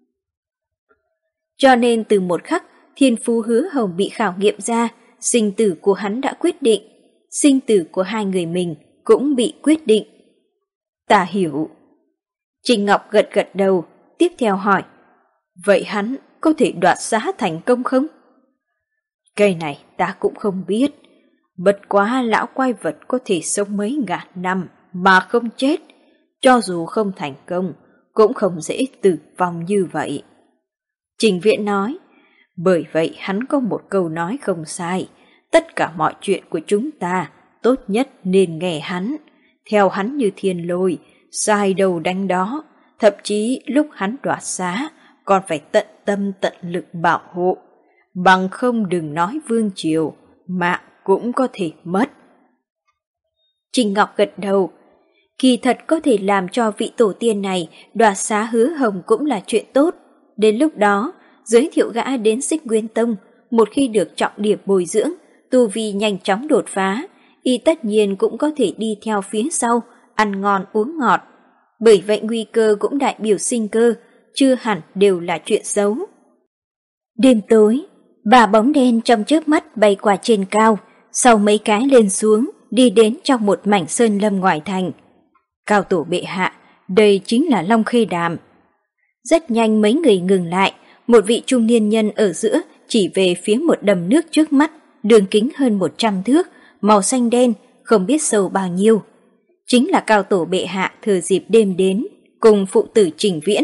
Cho nên từ một khắc thiên phú Hứa Hồng bị khảo nghiệm ra, sinh tử của hắn đã quyết định, sinh tử của hai người mình cũng bị quyết định. Ta hiểu. Trình Ngọc gật gật đầu, tiếp theo hỏi, vậy hắn có thể đoạt xá thành công không? Cái này ta cũng không biết, bất quá lão quái vật có thể sống mấy ngàn năm mà không chết, cho dù không thành công cũng không dễ tử vong như vậy. Trình Viễn nói, bởi vậy hắn có một câu nói không sai, tất cả mọi chuyện của chúng ta tốt nhất nên nghe hắn, theo hắn như thiên lôi, sai đầu đánh đó, thậm chí lúc hắn đoạt xá còn phải tận tâm tận lực bảo hộ, bằng không đừng nói vương triều, mạng cũng có thể mất. Trình Ngọc gật đầu, kỳ thật có thể làm cho vị tổ tiên này đoạt xá Hứa Hồng cũng là chuyện tốt. Đến lúc đó, giới thiệu gã đến Xích Nguyên Tông, một khi được trọng điểm bồi dưỡng, tu vi nhanh chóng đột phá, y tất nhiên cũng có thể đi theo phía sau, ăn ngon uống ngọt. Bởi vậy nguy cơ cũng đại biểu sinh cơ, chưa hẳn đều là chuyện xấu. Đêm tối, ba bóng đen trong chớp mắt bay qua trên cao, sau mấy cái lên xuống, đi đến trong một mảnh sơn lâm ngoài thành. Cao tổ bệ hạ, đây chính là Long Khê Đàm. Rất nhanh mấy người ngừng lại, một vị trung niên nhân ở giữa chỉ về phía một đầm nước trước mắt, đường kính hơn một trăm thước, màu xanh đen, không biết sâu bao nhiêu. Chính là cao tổ bệ hạ thừa dịp đêm đến, cùng phụ tử Trình Viễn.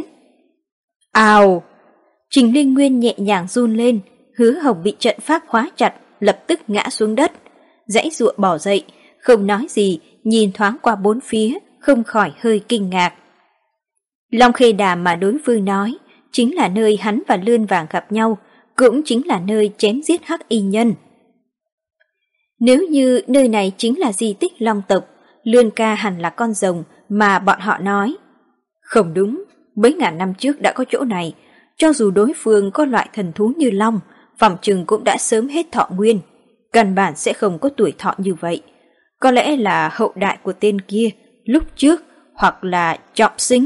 Ào! Trình Linh Nguyên nhẹ nhàng run lên, Hứa Hồng bị trận pháp khóa chặt, lập tức ngã xuống đất. Giãy giụa bỏ dậy, không nói gì, nhìn thoáng qua bốn phía, không khỏi hơi kinh ngạc. Long Khê Đàm mà đối phương nói, chính là nơi hắn và Lươn Vàng gặp nhau, cũng chính là nơi chém giết Hắc Y Nhân. Nếu như nơi này chính là di tích Long tộc, Lươn ca hẳn là con rồng mà bọn họ nói. Không đúng, mấy ngàn năm trước đã có chỗ này, cho dù đối phương có loại thần thú như Long, phỏng chừng cũng đã sớm hết thọ nguyên, căn bản sẽ không có tuổi thọ như vậy. Có lẽ là hậu đại của tên kia lúc trước, hoặc là trọng sinh.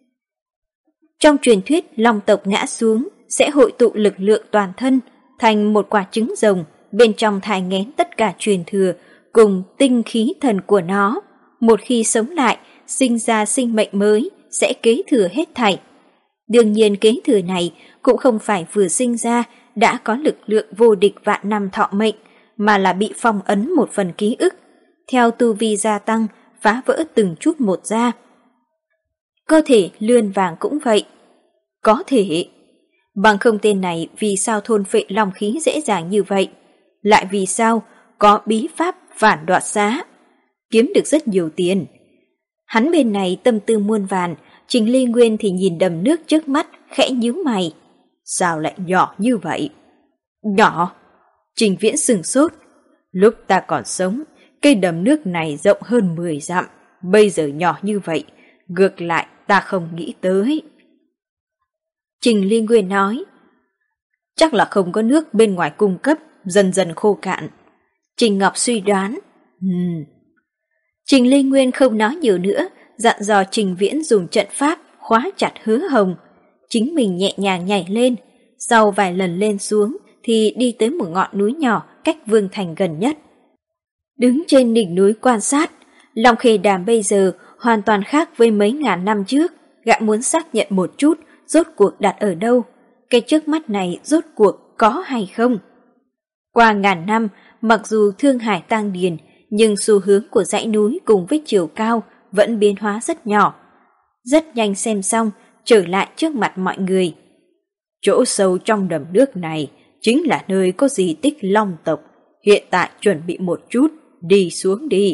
Trong truyền thuyết Long tộc ngã xuống sẽ hội tụ lực lượng toàn thân thành một quả trứng rồng, bên trong thai nghén tất cả truyền thừa cùng tinh khí thần của nó. Một khi sống lại, sinh ra sinh mệnh mới sẽ kế thừa hết thảy. Đương nhiên kế thừa này cũng không phải vừa sinh ra đã có lực lượng vô địch vạn năm thọ mệnh, mà là bị phong ấn một phần ký ức, theo tu vi gia tăng, phá vỡ từng chút một ra. Có thể Lươn Vàng cũng vậy. Có thể. Bằng không tên này vì sao thôn phệ long khí dễ dàng như vậy? Lại vì sao có bí pháp phản đoạt giá? Kiếm được rất nhiều tiền. Hắn bên này tâm tư muôn vàn, Trình Ly Nguyên thì nhìn đầm nước trước mắt, khẽ nhíu mày. Sao lại nhỏ như vậy? Nhỏ? Trình Viễn sừng sốt. Lúc ta còn sống, cây đầm nước này rộng hơn mười dặm, bây giờ nhỏ như vậy, ngược lại ta không nghĩ tới. Trình Ly Nguyên nói, chắc là không có nước bên ngoài cung cấp, dần dần khô cạn. Trình Ngọc suy đoán, hmm. Trình Ly Nguyên không nói nhiều nữa, dặn dò Trình Viễn dùng trận pháp khóa chặt Hứa Hồng. Chính mình nhẹ nhàng nhảy lên, sau vài lần lên xuống thì đi tới một ngọn núi nhỏ cách Vương Thành gần nhất. Đứng trên đỉnh núi quan sát, Long Khê Đàm bây giờ hoàn toàn khác với mấy ngàn năm trước. Gã muốn xác nhận một chút rốt cuộc đặt ở đâu, cái trước mắt này rốt cuộc có hay không. Qua ngàn năm, mặc dù Thương Hải tăng điền, nhưng xu hướng của dãy núi cùng với chiều cao vẫn biến hóa rất nhỏ. Rất nhanh xem xong, trở lại trước mặt mọi người. Chỗ sâu trong đầm nước này chính là nơi có di tích Long tộc, hiện tại chuẩn bị một chút, đi xuống đi.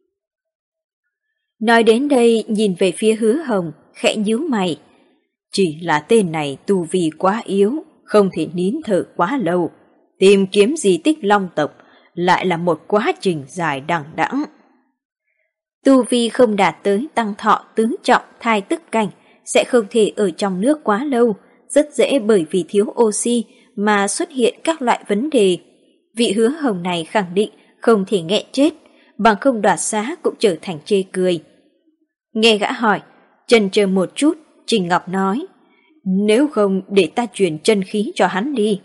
Nói đến đây nhìn về phía Hứa Hồng, khẽ nhíu mày. Chỉ là tên này tu vi quá yếu, không thể nín thở quá lâu. Tìm kiếm di tích Long tộc lại là một quá trình dài đằng đẵng. Tu vi không đạt tới tăng thọ tứ trọng thai tức cảnh sẽ không thể ở trong nước quá lâu, rất dễ bởi vì thiếu oxy mà xuất hiện các loại vấn đề. Vị Hứa Hồng này khẳng định không thể nghẹn chết, bằng không đoạt xá cũng trở thành chê cười. Nghe gã hỏi, chần chờ một chút, Trình Ngọc nói, nếu không để ta truyền chân khí cho hắn đi.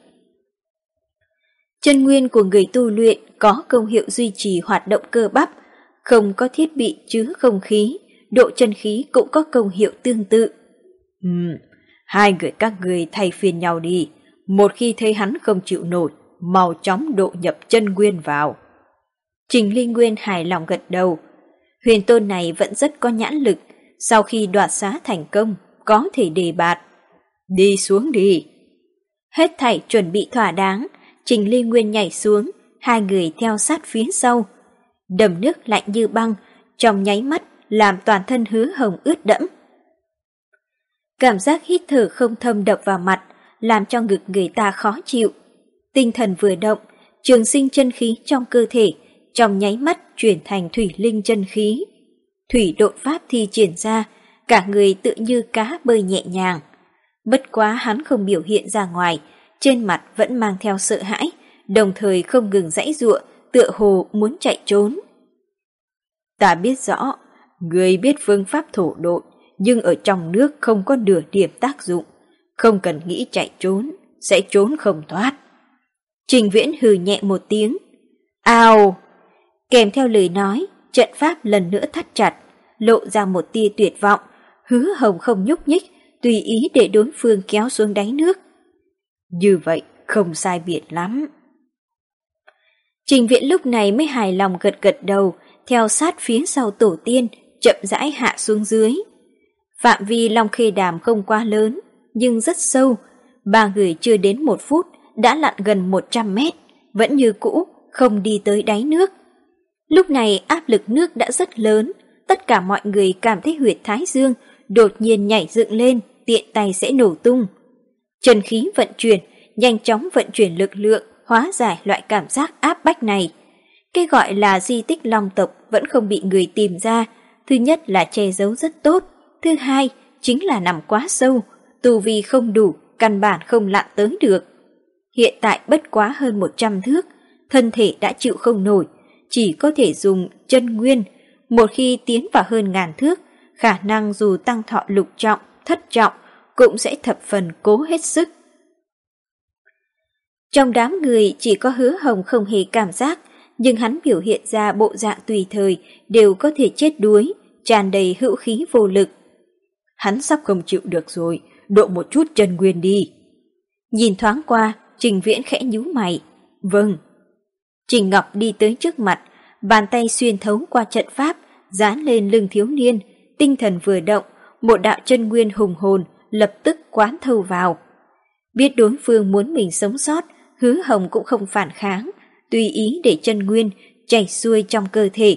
Chân nguyên của người tu luyện có công hiệu duy trì hoạt động cơ bắp, không có thiết bị chứa không khí, độ chân khí cũng có công hiệu tương tự. Ừm, hai người các người thay phiên nhau đi, một khi thấy hắn không chịu nổi, mau chóng độ nhập chân nguyên vào. Trình Ly Nguyên hài lòng gật đầu. Huyền tôn này vẫn rất có nhãn lực, sau khi đoạt xá thành công, có thể đề bạt. Đi xuống đi. Hết thảy chuẩn bị thỏa đáng, Trình Ly Nguyên nhảy xuống, hai người theo sát phía sau. Đầm nước lạnh như băng, trong nháy mắt làm toàn thân Hứa Hồng ướt đẫm. Cảm giác hít thở không thâm đập vào mặt, làm cho ngực người ta khó chịu. Tinh thần vừa động, trường sinh chân khí trong cơ thể, trong nháy mắt chuyển thành thủy linh chân khí. Thủy độn pháp thi triển ra, cả người tự như cá bơi nhẹ nhàng. Bất quá hắn không biểu hiện ra ngoài, trên mặt vẫn mang theo sợ hãi, đồng thời không ngừng giãy giụa, tựa hồ muốn chạy trốn. Ta biết rõ, người biết phương pháp thổ độn, nhưng ở trong nước không có nửa điểm tác dụng, không cần nghĩ chạy trốn, sẽ trốn không thoát. Trình Viễn hừ nhẹ một tiếng. Ào! Kèm theo lời nói, trận pháp lần nữa thắt chặt, lộ ra một tia tuyệt vọng. Hứa Hồng không nhúc nhích, tùy ý để đối phương kéo xuống đáy nước. Như vậy không sai biệt lắm. Trình Viễn lúc này mới hài lòng gật gật đầu, theo sát phía sau tổ tiên, chậm rãi hạ xuống dưới. Phạm vi Long Khê Đàm không quá lớn, nhưng rất sâu. Ba người chưa đến một phút đã lặn gần một trăm mét, vẫn như cũ, không đi tới đáy nước. Lúc này áp lực nước đã rất lớn, tất cả mọi người cảm thấy huyệt thái dương đột nhiên nhảy dựng lên, tiện tay sẽ nổ tung. Chân khí vận chuyển, nhanh chóng vận chuyển lực lượng, hóa giải loại cảm giác áp bách này. Cái gọi là di tích Long tộc vẫn không bị người tìm ra, thứ nhất là che giấu rất tốt, thứ hai chính là nằm quá sâu, tu vi không đủ, căn bản không lặn tới được. Hiện tại bất quá hơn một trăm thước, thân thể đã chịu không nổi, chỉ có thể dùng chân nguyên. Một khi tiến vào hơn ngàn thước, khả năng dù tăng thọ lục trọng, thất trọng, cũng sẽ thập phần cố hết sức. Trong đám người chỉ có Hứa Hồng không hề cảm giác, nhưng hắn biểu hiện ra bộ dạng tùy thời đều có thể chết đuối, tràn đầy hữu khí vô lực. Hắn sắp không chịu được rồi, độ một chút chân nguyên đi. Nhìn thoáng qua, Trình Viễn khẽ nhíu mày. Vâng. Trình Ngọc đi tới trước mặt, bàn tay xuyên thấu qua trận pháp, dán lên lưng thiếu niên, tinh thần vừa động, một đạo chân nguyên hùng hồn lập tức quán thâu vào. Biết đối phương muốn mình sống sót, Hứa Hồng cũng không phản kháng, tùy ý để chân nguyên chảy xuôi trong cơ thể.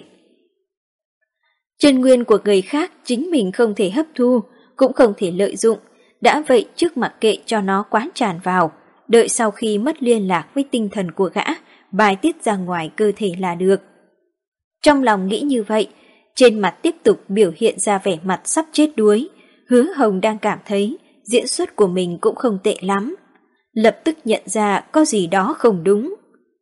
Chân nguyên của người khác chính mình không thể hấp thu, cũng không thể lợi dụng, đã vậy trước mặc kệ cho nó quán tràn vào, đợi sau khi mất liên lạc với tinh thần của gã, bài tiết ra ngoài cơ thể là được. Trong lòng nghĩ như vậy, trên mặt tiếp tục biểu hiện ra vẻ mặt sắp chết đuối. Hứa Hồng đang cảm thấy diễn xuất của mình cũng không tệ lắm, lập tức nhận ra có gì đó không đúng.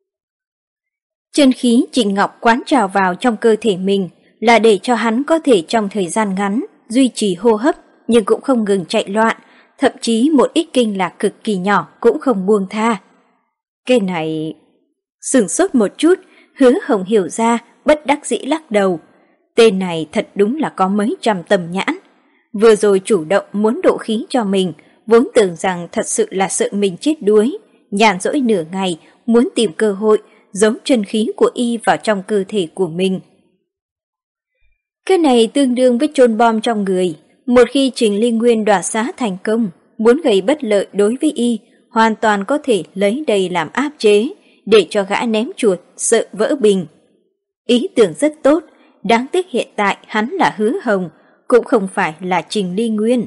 Chân khí Trình Ngọc quán trào vào trong cơ thể mình là để cho hắn có thể trong thời gian ngắn duy trì hô hấp, nhưng cũng không ngừng chạy loạn, thậm chí một ít kinh lạc cực kỳ nhỏ cũng không buông tha. Cái này... Sửng sốt một chút, Hứa Hồng hiểu ra, bất đắc dĩ lắc đầu. Tên này thật đúng là có mấy trăm tầm nhãn. Vừa rồi chủ động muốn độ khí cho mình, vốn tưởng rằng thật sự là sợ mình chết đuối, nhàn rỗi nửa ngày, muốn tìm cơ hội giấu chân khí của y vào trong cơ thể của mình. Cái này tương đương với chôn bom trong người. Một khi Trình Ly Nguyên đoạt xá thành công, muốn gây bất lợi đối với y, hoàn toàn có thể lấy đây làm áp chế, để cho gã ném chuột, sợ vỡ bình. Ý tưởng rất tốt, đáng tiếc hiện tại hắn là Hứa Hồng, cũng không phải là Trình Ly Nguyên.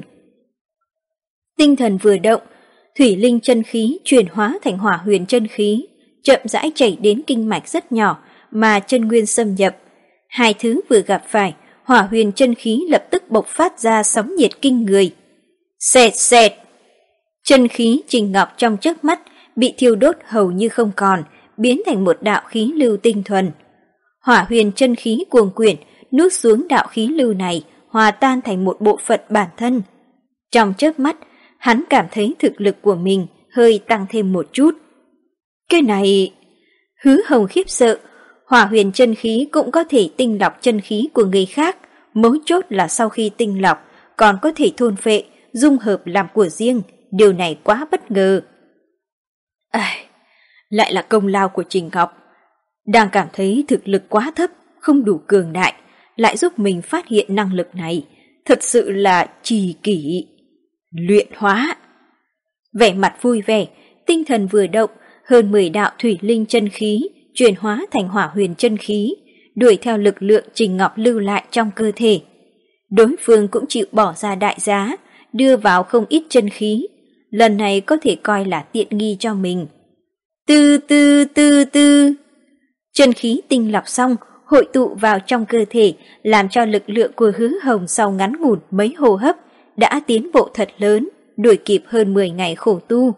Tinh thần vừa động, thủy linh chân khí chuyển hóa thành hỏa huyền chân khí, chậm rãi chảy đến kinh mạch rất nhỏ mà chân nguyên xâm nhập. Hai thứ vừa gặp phải, hỏa huyền chân khí lập tức bộc phát ra sóng nhiệt kinh người. Xẹt xẹt! Chân khí Trình Ngọc trong chớp mắt bị thiêu đốt hầu như không còn, biến thành một đạo khí lưu tinh thuần. Hỏa huyền chân khí cuồng quyển, nuốt xuống đạo khí lưu này, hòa tan thành một bộ phận bản thân. Trong chớp mắt, hắn cảm thấy thực lực của mình hơi tăng thêm một chút. Cái này... Hứa Hồng khiếp sợ, hỏa huyền chân khí cũng có thể tinh lọc chân khí của người khác, mấu chốt là sau khi tinh lọc còn có thể thôn phệ, dung hợp làm của riêng, điều này quá bất ngờ. À, lại là công lao của Trình Ngọc. Đang cảm thấy thực lực quá thấp, không đủ cường đại, lại giúp mình phát hiện năng lực này, thật sự là trì kỷ. Luyện hóa. Vẻ mặt vui vẻ, tinh thần vừa động, hơn mười đạo thủy linh chân khí chuyển hóa thành hỏa huyền chân khí, đuổi theo lực lượng Trình Ngọc lưu lại trong cơ thể. Đối phương cũng chịu bỏ ra đại giá, đưa vào không ít chân khí, lần này có thể coi là tiện nghi cho mình. Tư tư tư tư. Chân khí tinh lọc xong, hội tụ vào trong cơ thể, làm cho lực lượng của Hứa Hồng sau ngắn ngủn mấy hô hấp đã tiến bộ thật lớn, đuổi kịp hơn mười ngày khổ tu.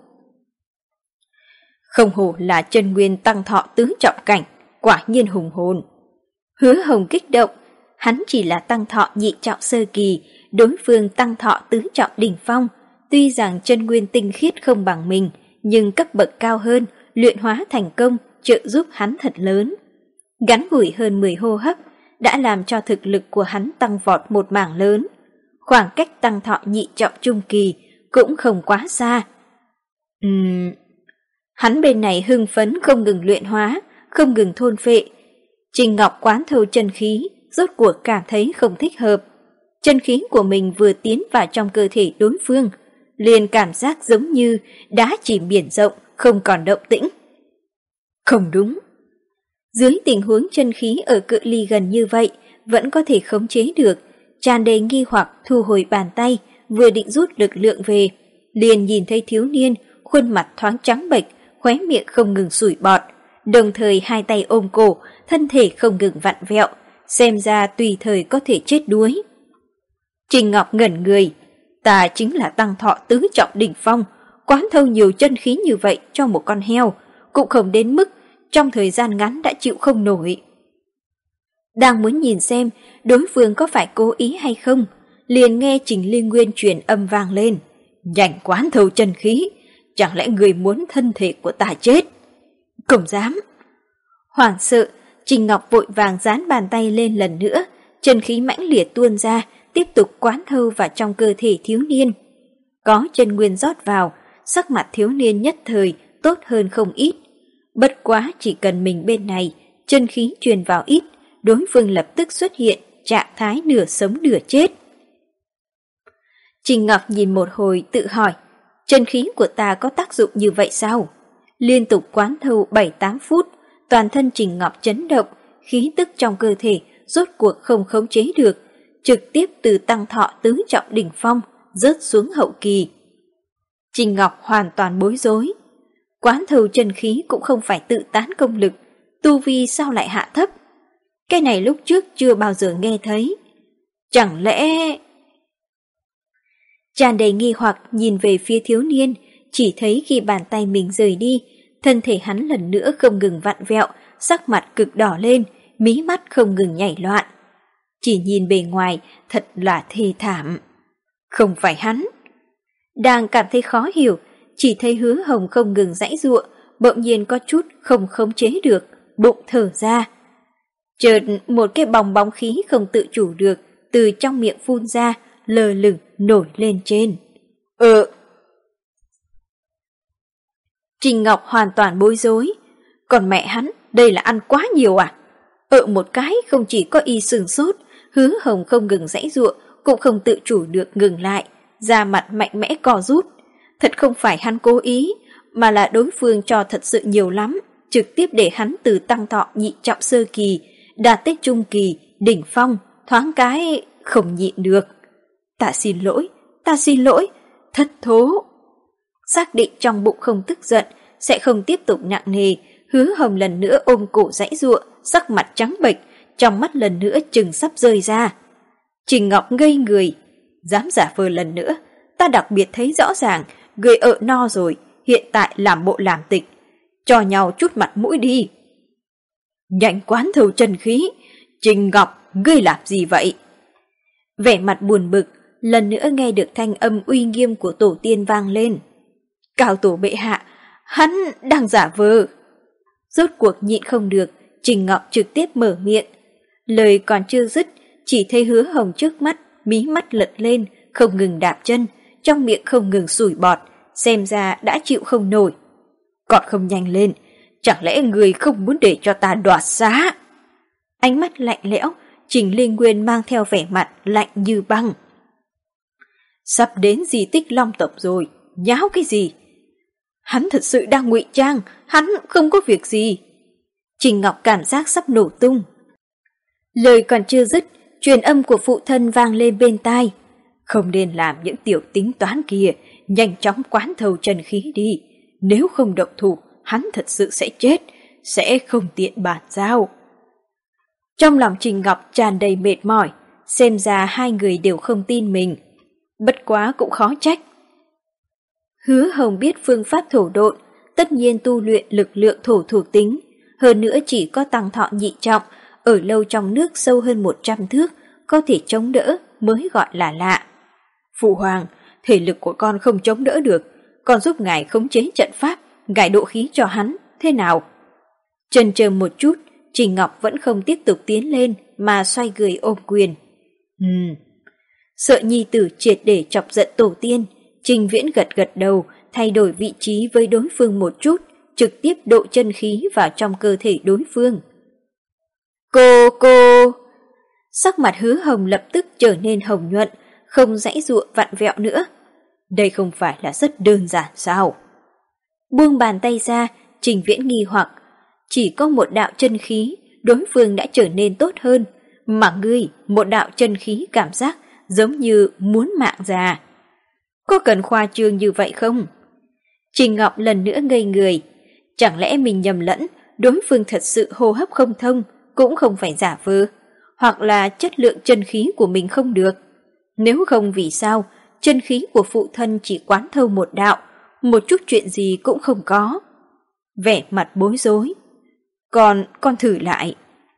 Không hổ là chân nguyên tăng thọ tứ trọng cảnh, quả nhiên hùng hồn. Hứa Hồng kích động, hắn chỉ là tăng thọ nhị trọng sơ kỳ, đối phương tăng thọ tứ trọng đỉnh phong, tuy rằng chân nguyên tinh khiết không bằng mình, nhưng cấp bậc cao hơn, luyện hóa thành công, trợ giúp hắn thật lớn. Ngắn ngủi hơn mười hô hấp, đã làm cho thực lực của hắn tăng vọt một mảng lớn. Khoảng cách tăng thọ nhị trọng trung kỳ cũng không quá xa. Ừm... Hắn bên này hưng phấn không ngừng luyện hóa, không ngừng thôn phệ. Trình Ngọc quán thâu chân khí, rốt cuộc cảm thấy không thích hợp. Chân khí của mình vừa tiến vào trong cơ thể đối phương, liền cảm giác giống như đá chìm biển rộng, không còn động tĩnh. Không đúng. Dưới tình huống chân khí ở cự ly gần như vậy, vẫn có thể khống chế được, tràn đầy nghi hoặc thu hồi bàn tay, vừa định rút lực lượng về, liền nhìn thấy thiếu niên, khuôn mặt thoáng trắng bệch, khóe miệng không ngừng sủi bọt, đồng thời hai tay ôm cổ, thân thể không ngừng vặn vẹo, xem ra tùy thời có thể chết đuối. Trình Ngọc ngẩn người, ta chính là tăng thọ tứ trọng đỉnh phong, quán thâu nhiều chân khí như vậy cho một con heo, cũng không đến mức trong thời gian ngắn đã chịu không nổi. Đang muốn nhìn xem đối phương có phải cố ý hay không, liền nghe Trình Liên Nguyên truyền âm vang lên. Nhanh quán thâu chân khí, chẳng lẽ người muốn thân thể của ta chết? Không dám. Hoảng sợ, Trình Ngọc vội vàng dán bàn tay lên lần nữa, chân khí mãnh liệt tuôn ra, tiếp tục quán thâu vào trong cơ thể thiếu niên. Có chân nguyên rót vào, sắc mặt thiếu niên nhất thời tốt hơn không ít. Bất quá chỉ cần mình bên này, chân khí truyền vào ít, đối phương lập tức xuất hiện trạng thái nửa sống nửa chết. Trình Ngọc nhìn một hồi tự hỏi, chân khí của ta có tác dụng như vậy sao? Liên tục quán thâu bảy tám phút, toàn thân Trình Ngọc chấn động, khí tức trong cơ thể rốt cuộc không khống chế được, trực tiếp từ tăng thọ tứ trọng đỉnh phong rớt xuống hậu kỳ. Trình Ngọc hoàn toàn bối rối. Quán thâu chân khí cũng không phải tự tán công lực, tu vi sao lại hạ thấp? Cái này lúc trước chưa bao giờ nghe thấy. Chẳng lẽ... Tràn đầy nghi hoặc nhìn về phía thiếu niên, chỉ thấy khi bàn tay mình rời đi, thân thể hắn lần nữa không ngừng vặn vẹo, sắc mặt cực đỏ lên, mí mắt không ngừng nhảy loạn. Chỉ nhìn bề ngoài thật là thê thảm. Không phải hắn. Đang cảm thấy khó hiểu, chỉ thấy Hứa Hồng không ngừng giãy giụa, bỗng nhiên có chút không khống chế được, bụng thở ra. Chợt một cái bong bóng khí không tự chủ được từ trong miệng phun ra, lờ lửng nổi lên trên. Ờ. Trình Ngọc hoàn toàn bối rối. Còn mẹ hắn, đây là ăn quá nhiều à? Ờ một cái không chỉ có y sừng sốt, Hứa Hồng không ngừng giãy giụa, cũng không tự chủ được ngừng lại, da mặt mạnh mẽ co rút. Thật không phải hắn cố ý, mà là đối phương cho thật sự nhiều lắm, trực tiếp để hắn từ tăng thọ nhị trọng sơ kỳ, đạt tới trung kỳ, đỉnh phong, thoáng cái không nhịn được. Ta xin lỗi, ta xin lỗi, thất thố. Xác định trong bụng không tức giận, sẽ không tiếp tục nặng nề, Hứa Hồng lần nữa ôm cổ giãy giụa, sắc mặt trắng bệch, trong mắt lần nữa chừng sắp rơi ra. Trình Ngọc ngây người, dám giả vờ lần nữa, ta đặc biệt thấy rõ ràng, người ợ no rồi, hiện tại làm bộ làm tịch, cho nhau chút mặt mũi đi. Nhanh quán thâu chân khí, Trình Ngọc, ngươi làm gì vậy? Vẻ mặt buồn bực, lần nữa nghe được thanh âm uy nghiêm của tổ tiên vang lên. Cao tổ bệ hạ, hắn đang giả vờ. Rốt cuộc nhịn không được, Trình Ngọc trực tiếp mở miệng. Lời còn chưa dứt, chỉ thấy Hứa Hồng trước mắt, mí mắt lật lên, không ngừng đạp chân, trong miệng không ngừng sủi bọt, xem ra đã chịu không nổi. Còn không nhanh lên, chẳng lẽ người không muốn để cho ta đoạt xá? Ánh mắt lạnh lẽo, Trình Linh Nguyên mang theo vẻ mặt lạnh như băng. Sắp đến di tích Long tộc rồi, nháo cái gì? Hắn thật sự đang ngụy trang, hắn không có việc gì. Trình Ngọc cảm giác sắp nổ tung. Lời còn chưa dứt, truyền âm của phụ thân vang lên bên tai. Không nên làm những tiểu tính toán kia, nhanh chóng quán thâu chân khí đi. Nếu không động thủ, hắn thật sự sẽ chết, sẽ không tiện bàn giao. Trong lòng Trình Ngọc tràn đầy mệt mỏi, xem ra hai người đều không tin mình. Bất quá cũng khó trách. Hứa Hồng biết phương pháp thổ độn, tất nhiên tu luyện lực lượng thổ thuộc tính, hơn nữa chỉ có tăng thọ nhị trọng, ở lâu trong nước sâu hơn một trăm thước, có thể chống đỡ, mới gọi là lạ. Phụ hoàng, thể lực của con không chống đỡ được, con giúp ngài khống chế trận pháp, gài độ khí cho hắn, thế nào? Chần chờ một chút, Trình Ngọc vẫn không tiếp tục tiến lên mà xoay người ôm quyền. Ừm. Sợ nhi tử triệt để chọc giận tổ tiên, Trình Viễn gật gật đầu, thay đổi vị trí với đối phương một chút, trực tiếp độ chân khí vào trong cơ thể đối phương. Cô cô! Sắc mặt Hứa Hồng lập tức trở nên hồng nhuận, không giãy giụa vặn vẹo nữa. Đây không phải là rất đơn giản sao? Buông bàn tay ra, Trình Viễn nghi hoặc, chỉ có một đạo chân khí, đối phương đã trở nên tốt hơn, mà ngươi một đạo chân khí cảm giác giống như muốn mạng già. Có cần khoa trương như vậy không? Trình Ngọc lần nữa ngây người, chẳng lẽ mình nhầm lẫn, đối phương thật sự hô hấp không thông, cũng không phải giả vờ, hoặc là chất lượng chân khí của mình không được. Nếu không vì sao, chân khí của phụ thân chỉ quán thâu một đạo, một chút chuyện gì cũng không có. Vẻ mặt bối rối. Còn, con thử lại.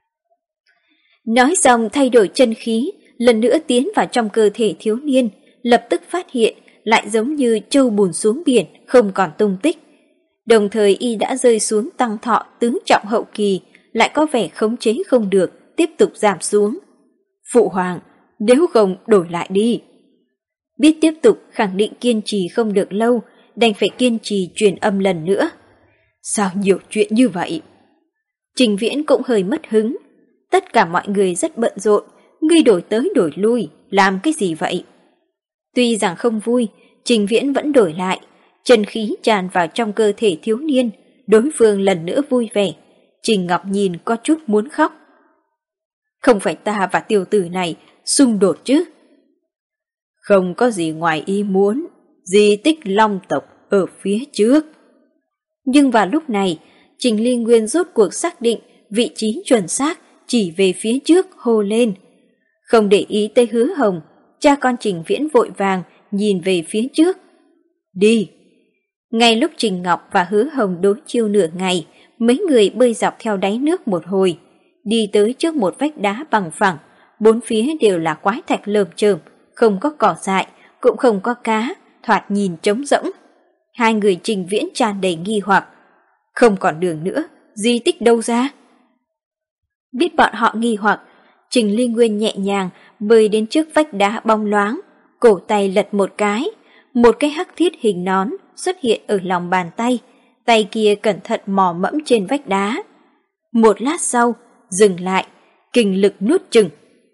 Nói xong thay đổi chân khí, lần nữa tiến vào trong cơ thể thiếu niên, lập tức phát hiện lại giống như trâu bùn xuống biển, không còn tung tích. Đồng thời y đã rơi xuống tăng thọ tứ trọng hậu kỳ, lại có vẻ khống chế không được, tiếp tục giảm xuống. Phụ hoàng, nếu không đổi lại đi. Biết tiếp tục khẳng định kiên trì không được lâu, đành phải kiên trì truyền âm lần nữa. Sao nhiều chuyện như vậy? Trình Viễn cũng hơi mất hứng. Tất cả mọi người rất bận rộn, ngươi đổi tới đổi lui, làm cái gì vậy? Tuy rằng không vui, Trình Viễn vẫn đổi lại, chân khí tràn vào trong cơ thể thiếu niên, đối phương lần nữa vui vẻ. Trình Ngọc nhìn có chút muốn khóc. Không phải ta và tiểu tử này xung đột chứ? Không có gì ngoài ý muốn, di tích Long tộc ở phía trước. Nhưng vào lúc này, Trình Ly Nguyên rốt cuộc xác định vị trí chuẩn xác, chỉ về phía trước hô lên. Không để ý tới Hứa Hồng, cha con Trình Viễn vội vàng nhìn về phía trước. Đi! Ngay lúc Trình Ngọc và Hứa Hồng đối chiêu nửa ngày, mấy người bơi dọc theo đáy nước một hồi, đi tới trước một vách đá bằng phẳng, bốn phía đều là quái thạch lởm chởm, không có cỏ dại, cũng không có cá, thoạt nhìn trống rỗng. Hai người Trình Viễn tràn đầy nghi hoặc. Không còn đường nữa, di tích đâu ra? Biết bọn họ nghi hoặc, Trình Ly Nguyên nhẹ nhàng bơi đến trước vách đá bóng loáng, cổ tay lật một cái, một cái hắc thiết hình nón xuất hiện ở lòng bàn tay, tay kia cẩn thận mò mẫm trên vách đá. Một lát sau, dừng lại, kinh lực nuốt chừng.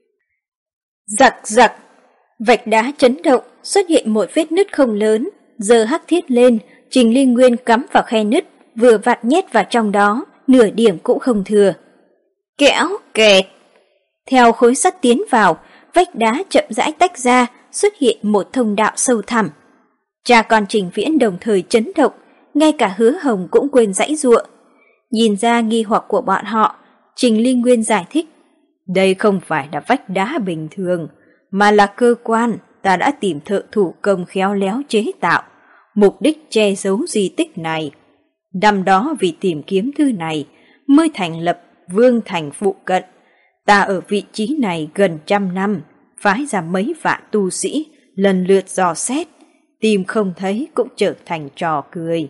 Giặc giặc, vách đá chấn động, xuất hiện một vết nứt không lớn, giơ hắc thiết lên, Trình Ly Nguyên cắm vào khe nứt, vừa vặn nhét vào trong đó, nửa điểm cũng không thừa. Kéo kẹt. Theo khối sắt tiến vào, vách đá chậm rãi tách ra, xuất hiện một thông đạo sâu thẳm. Cha con Trình Viễn đồng thời chấn động, ngay cả Hứa Hồng cũng quên giãy giụa. Nhìn ra nghi hoặc của bọn họ, Trình Ly Nguyên giải thích. Đây không phải là vách đá bình thường, mà là cơ quan ta đã tìm thợ thủ công khéo léo chế tạo, mục đích che giấu di tích này. Năm đó vì tìm kiếm thứ này mới thành lập Vương Thành phụ cận. Ta ở vị trí này gần trăm năm, phái ra mấy vạn tu sĩ lần lượt dò xét, tìm không thấy cũng trở thành trò cười.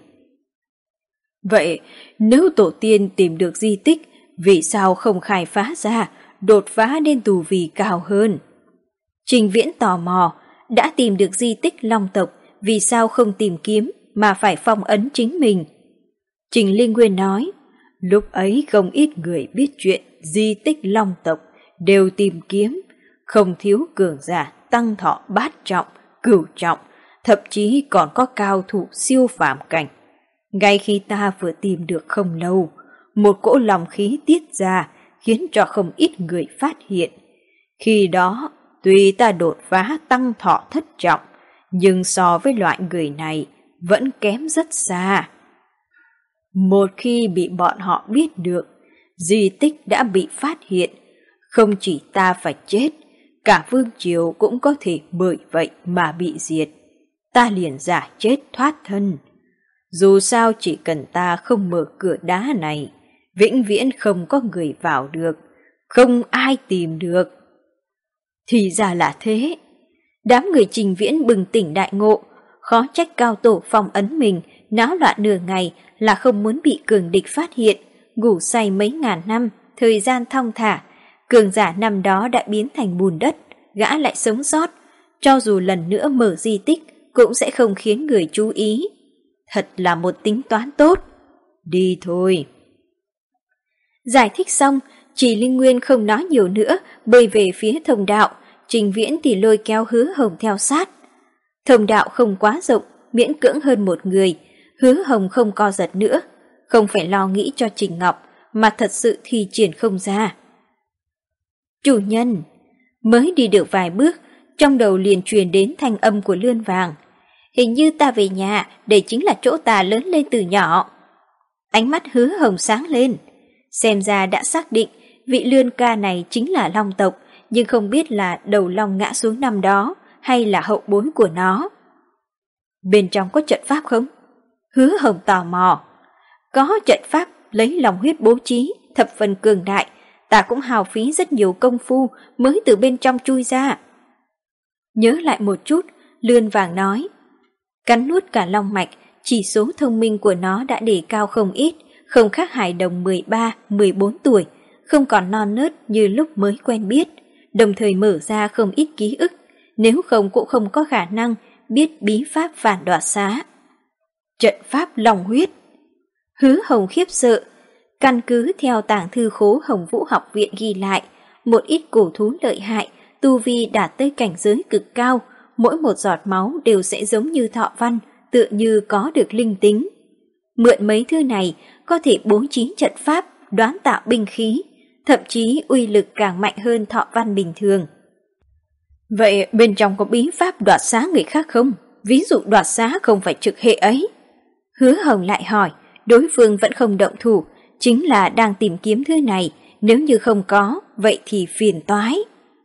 Vậy nếu tổ tiên tìm được di tích, vì sao không khai phá ra, đột phá đến tù vị cao hơn? Trình Viễn tò mò, đã tìm được di tích Long tộc, vì sao không tìm kiếm mà phải phong ấn chính mình? Trình Linh Nguyên nói, lúc ấy không ít người biết chuyện di tích Long tộc đều tìm kiếm, không thiếu cường giả tăng thọ bát trọng, cửu trọng, thậm chí còn có cao thủ siêu phàm cảnh. Ngay khi ta vừa tìm được không lâu, một cỗ lòng khí tiết ra khiến cho không ít người phát hiện. Khi đó, tuy ta đột phá tăng thọ thất trọng, nhưng so với loại người này vẫn kém rất xa. Một khi bị bọn họ biết được, di tích đã bị phát hiện, không chỉ ta phải chết, cả vương triều cũng có thể bởi vậy mà bị diệt. Ta liền giả chết thoát thân. Dù sao chỉ cần ta không mở cửa đá này, vĩnh viễn không có người vào được, không ai tìm được. Thì ra là thế. Đám người Trình Viễn bừng tỉnh đại ngộ, khó trách cao tổ phong ấn mình, náo loạn nửa ngày là không muốn bị cường địch phát hiện, ngủ say mấy ngàn năm, thời gian thong thả, cường giả năm đó đã biến thành bùn đất, gã lại sống sót, cho dù lần nữa mở di tích cũng sẽ không khiến người chú ý. Thật là một tính toán tốt. Đi thôi. Giải thích xong, Chỉ Linh Nguyên không nói nhiều nữa, bơi về phía thông đạo, Trình Viễn thì lôi kéo Hứa Hồng theo sát. Thông đạo không quá rộng, miễn cưỡng hơn một người, Hứa Hồng không co giật nữa, không phải lo nghĩ cho Trình Ngọc, mà thật sự thi triển không ra. Chủ nhân, mới đi được vài bước, trong đầu liền truyền đến thanh âm của Lươn Vàng. Hình như ta về nhà, đây chính là chỗ ta lớn lên từ nhỏ. Ánh mắt Hứa Hồng sáng lên, xem ra đã xác định vị Lươn ca này chính là Long tộc, nhưng không biết là đầu long ngã xuống năm đó hay là hậu bối của nó. Bên trong có trận pháp không? Hứa Hồng tò mò. Có trận pháp lấy lòng huyết bố trí, thập phần cường đại, ta cũng hào phí rất nhiều công phu mới từ bên trong chui ra. Nhớ lại một chút, Lươn Vàng nói, cắn nuốt cả long mạch, chỉ số thông minh của nó đã đề cao không ít, không khác hài đồng mười ba, mười bốn tuổi, không còn non nớt như lúc mới quen biết, đồng thời mở ra không ít ký ức, nếu không cũng không có khả năng biết bí pháp phản đoạt xá. Trận pháp long huyết. Hứa Hồng khiếp sợ, căn cứ theo tàng thư khố Hồng Vũ học viện ghi lại, một ít cổ thú lợi hại, tu vi đạt tới cảnh giới cực cao, mỗi một giọt máu đều sẽ giống như thọ văn, tựa như có được linh tính. Mượn mấy thứ này có thể bố trí trận pháp, đoán tạo binh khí, thậm chí uy lực càng mạnh hơn thọ văn bình thường. Vậy bên trong có bí pháp đoạt xá người khác không? Ví dụ đoạt xá không phải trực hệ ấy. Hứa Hồng lại hỏi, đối phương vẫn không động thủ, chính là đang tìm kiếm thứ này, nếu như không có, vậy thì phiền toái.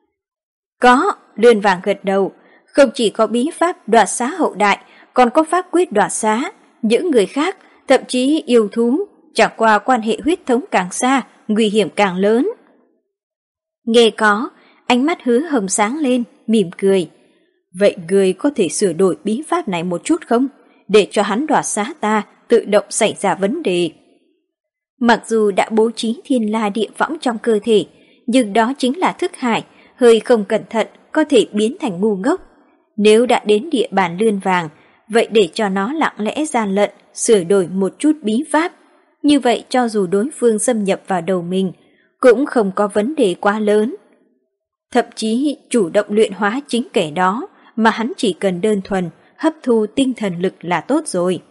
Có, Lươn Vàng gật đầu, không chỉ có bí pháp đoạt xá hậu đại, còn có pháp quyết đoạt xá, những người khác, thậm chí yêu thú, chẳng qua quan hệ huyết thống càng xa, nguy hiểm càng lớn. Nghe có, ánh mắt Hứa Hồng sáng lên, mỉm cười. Vậy người có thể sửa đổi bí pháp này một chút không? Để cho hắn đoạt xá ta tự động xảy ra vấn đề. Mặc dù đã bố trí thiên la địa võng trong cơ thể, nhưng đó chính là thức hải, hơi không cẩn thận có thể biến thành ngu ngốc. Nếu đã đến địa bàn Lươn Vàng, vậy để cho nó lặng lẽ gian lận, sửa đổi một chút bí pháp. Như vậy cho dù đối phương xâm nhập vào đầu mình, cũng không có vấn đề quá lớn. Thậm chí chủ động luyện hóa chính kẻ đó, mà hắn chỉ cần đơn thuần hấp thu tinh thần lực là tốt rồi.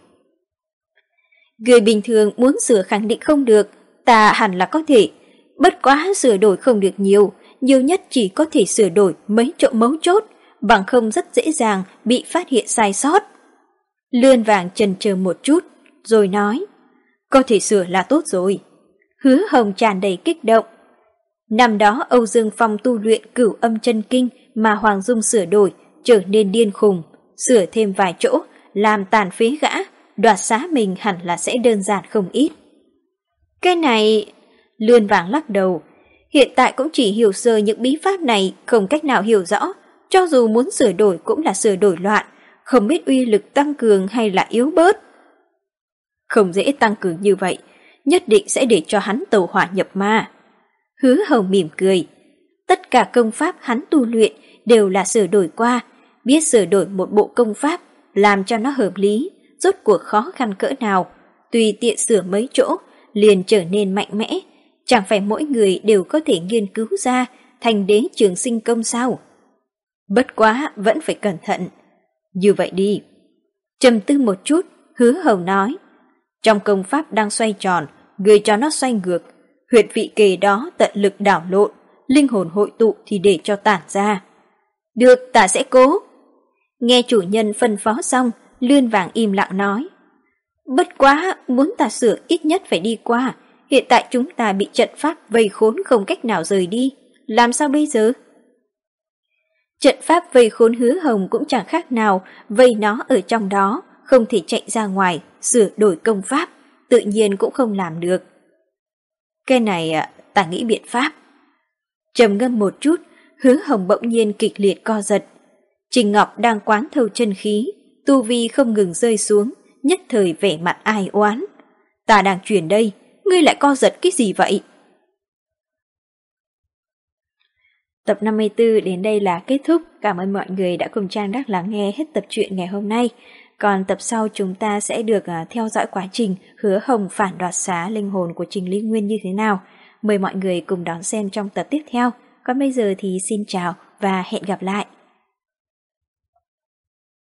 Người bình thường muốn sửa khẳng định không được, ta hẳn là có thể. Bất quá sửa đổi không được nhiều, nhiều nhất chỉ có thể sửa đổi mấy chỗ mấu chốt, bằng không rất dễ dàng bị phát hiện sai sót. Lươn Vàng chần chờ một chút, rồi nói, có thể sửa là tốt rồi. Hứa Hồng tràn đầy kích động. Năm đó Âu Dương Phong tu luyện Cửu Âm Chân Kinh mà Hoàng Dung sửa đổi, trở nên điên khùng, sửa thêm vài chỗ, làm tàn phế gã, đoạt xá mình hẳn là sẽ đơn giản không ít. Cái này... Lươn Vàng lắc đầu, hiện tại cũng chỉ hiểu sơ những bí pháp này, không cách nào hiểu rõ, cho dù muốn sửa đổi cũng là sửa đổi loạn, không biết uy lực tăng cường hay là yếu bớt. Không dễ tăng cường như vậy, nhất định sẽ để cho hắn tẩu hỏa nhập ma. Hứa Hồng mỉm cười, tất cả công pháp hắn tu luyện đều là sửa đổi qua, biết sửa đổi một bộ công pháp, làm cho nó hợp lý, rốt cuộc khó khăn cỡ nào, tùy tiện sửa mấy chỗ, liền trở nên mạnh mẽ, chẳng phải mỗi người đều có thể nghiên cứu ra thành đế trường sinh công sao. Bất quá vẫn phải cẩn thận. Như vậy đi. Trầm tư một chút, Hứa Hồng nói, trong công pháp đang xoay tròn, người cho nó xoay ngược, huyệt vị kề đó tận lực đảo lộn, linh hồn hội tụ thì để cho tản ra. Được, ta sẽ cố. Nghe chủ nhân phân phó xong, Lươn Vàng im lặng nói, bất quá muốn ta sửa ít nhất phải đi qua, hiện tại chúng ta bị trận pháp vây khốn không cách nào rời đi, làm sao bây giờ? Trận pháp vây khốn Hứa Hồng cũng chẳng khác nào vây nó ở trong đó, không thể chạy ra ngoài, sửa đổi công pháp, tự nhiên cũng không làm được. Cái này ta nghĩ biện pháp. Trầm ngâm một chút, Hứa Hồng bỗng nhiên kịch liệt co giật. Trình Ngọc đang quán thâu chân khí, tu vi không ngừng rơi xuống, nhất thời vẻ mặt ai oán. Ta đang chuyển đây, ngươi lại co giật cái gì vậy? Tập năm mươi tư đến đây là kết thúc. Cảm ơn mọi người đã cùng Trang Đắc lắng nghe hết tập truyện ngày hôm nay. Còn tập sau chúng ta sẽ được uh, theo dõi quá trình Hứa Hồng phản đoạt xá linh hồn của Trình Ly Nguyên như thế nào. Mời mọi người cùng đón xem trong tập tiếp theo. Còn bây giờ thì xin chào và hẹn gặp lại.